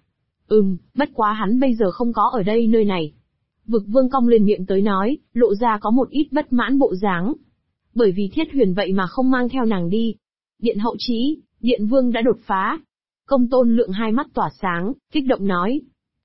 Speaker 2: Bất quá hắn bây giờ không có ở đây nơi này. Vực Vương cong lên miệng tới nói, lộ ra có một ít bất mãn bộ dáng. Bởi vì Thiết Huyền vậy mà không mang theo nàng đi. Điện hậu chí, Điện Vương đã đột phá. Công Tôn Lượng hai mắt tỏa sáng, kích động nói.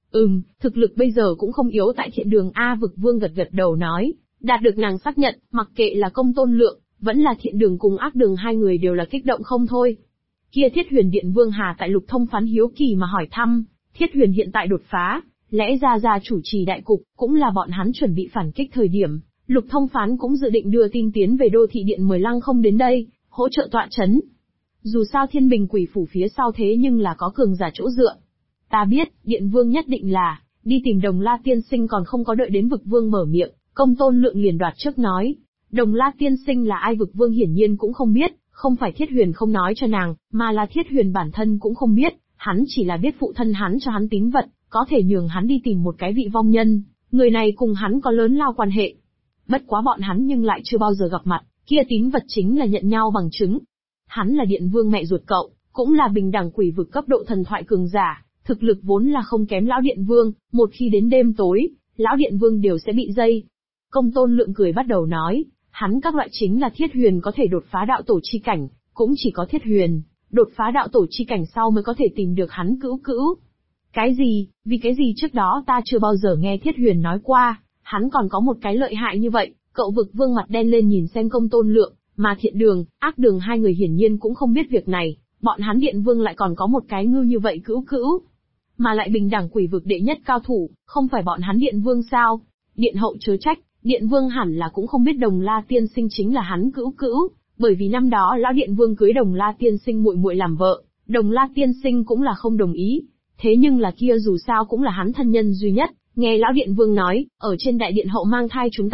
Speaker 2: Thực lực bây giờ cũng không yếu tại Thiện Đường a. Vực Vương gật gật đầu nói, đạt được nàng xác nhận, mặc kệ là Công Tôn Lượng, vẫn là Thiện Đường cùng Ác Đường hai người đều là kích động không thôi. Kia Thiết Huyền Điện Vương hà tại Lục Thông Phán hiếu kỳ mà hỏi thăm, Thiết Huyền hiện tại đột phá, lẽ ra chủ trì đại cục, cũng là bọn hắn chuẩn bị phản kích thời điểm, Lục Thông Phán cũng dự định đưa tin tiến về Đô Thị Điện 10 Lăng không đến đây, hỗ trợ tọa chấn. Dù sao Thiên Bình Quỷ Phủ phía sau thế nhưng là có cường giả chỗ dựa. Ta biết, Điện Vương nhất định là đi tìm Đồng La tiên sinh, còn không có đợi đến Vực Vương mở miệng, Công Tôn Lượng liền đoạt trước nói. Đồng La tiên sinh là ai? Vực Vương hiển nhiên cũng không biết, không phải Thiết Huyền không nói cho nàng, mà là Thiết Huyền bản thân cũng không biết, hắn chỉ là biết phụ thân hắn cho hắn tín vật, có thể nhường hắn đi tìm một cái vị vong nhân, người này cùng hắn có lớn lao quan hệ. Bất quá bọn hắn nhưng lại chưa bao giờ gặp mặt, kia tín vật chính là nhận nhau bằng chứng. Hắn là Điện Vương mẹ ruột cậu, cũng là Bình Đẳng Quỷ vực cấp độ thần thoại cường giả, thực lực vốn là không kém lão Điện Vương, một khi đến đêm tối, lão Điện Vương đều sẽ bị dây. Công Tôn Lượng cười bắt đầu nói, hắn các loại chính là Thiết Huyền có thể đột phá đạo tổ chi cảnh, cũng chỉ có Thiết Huyền đột phá đạo tổ chi cảnh sau mới có thể tìm được hắn cữu. Cái gì? Vì cái gì trước đó ta chưa bao giờ nghe Thiết Huyền nói qua, hắn còn có một cái lợi hại như vậy? Cậu Vực Vương mặt đen lên nhìn xem Công Tôn Lượng, mà Thiện Đường, Ác Đường hai người hiển nhiên cũng không biết việc này, bọn hắn Điện Vương lại còn có một cái ngưu như vậy cữu. Mà lại Bình Đẳng Quỷ vực đệ nhất cao thủ, không phải bọn hắn Điện Vương sao? Điện hậu chớ trách, Điện Vương hẳn là cũng không biết Đồng La tiên sinh chính là hắn cữu, bởi vì năm đó lão Điện Vương cưới Đồng La tiên sinh muội làm vợ, Đồng La tiên sinh cũng là không đồng ý. Thế nhưng là kia dù sao cũng là hắn thân nhân duy nhất, nghe lão Điện Vương nói, ở trên đại điện hậu mang thai chúng ta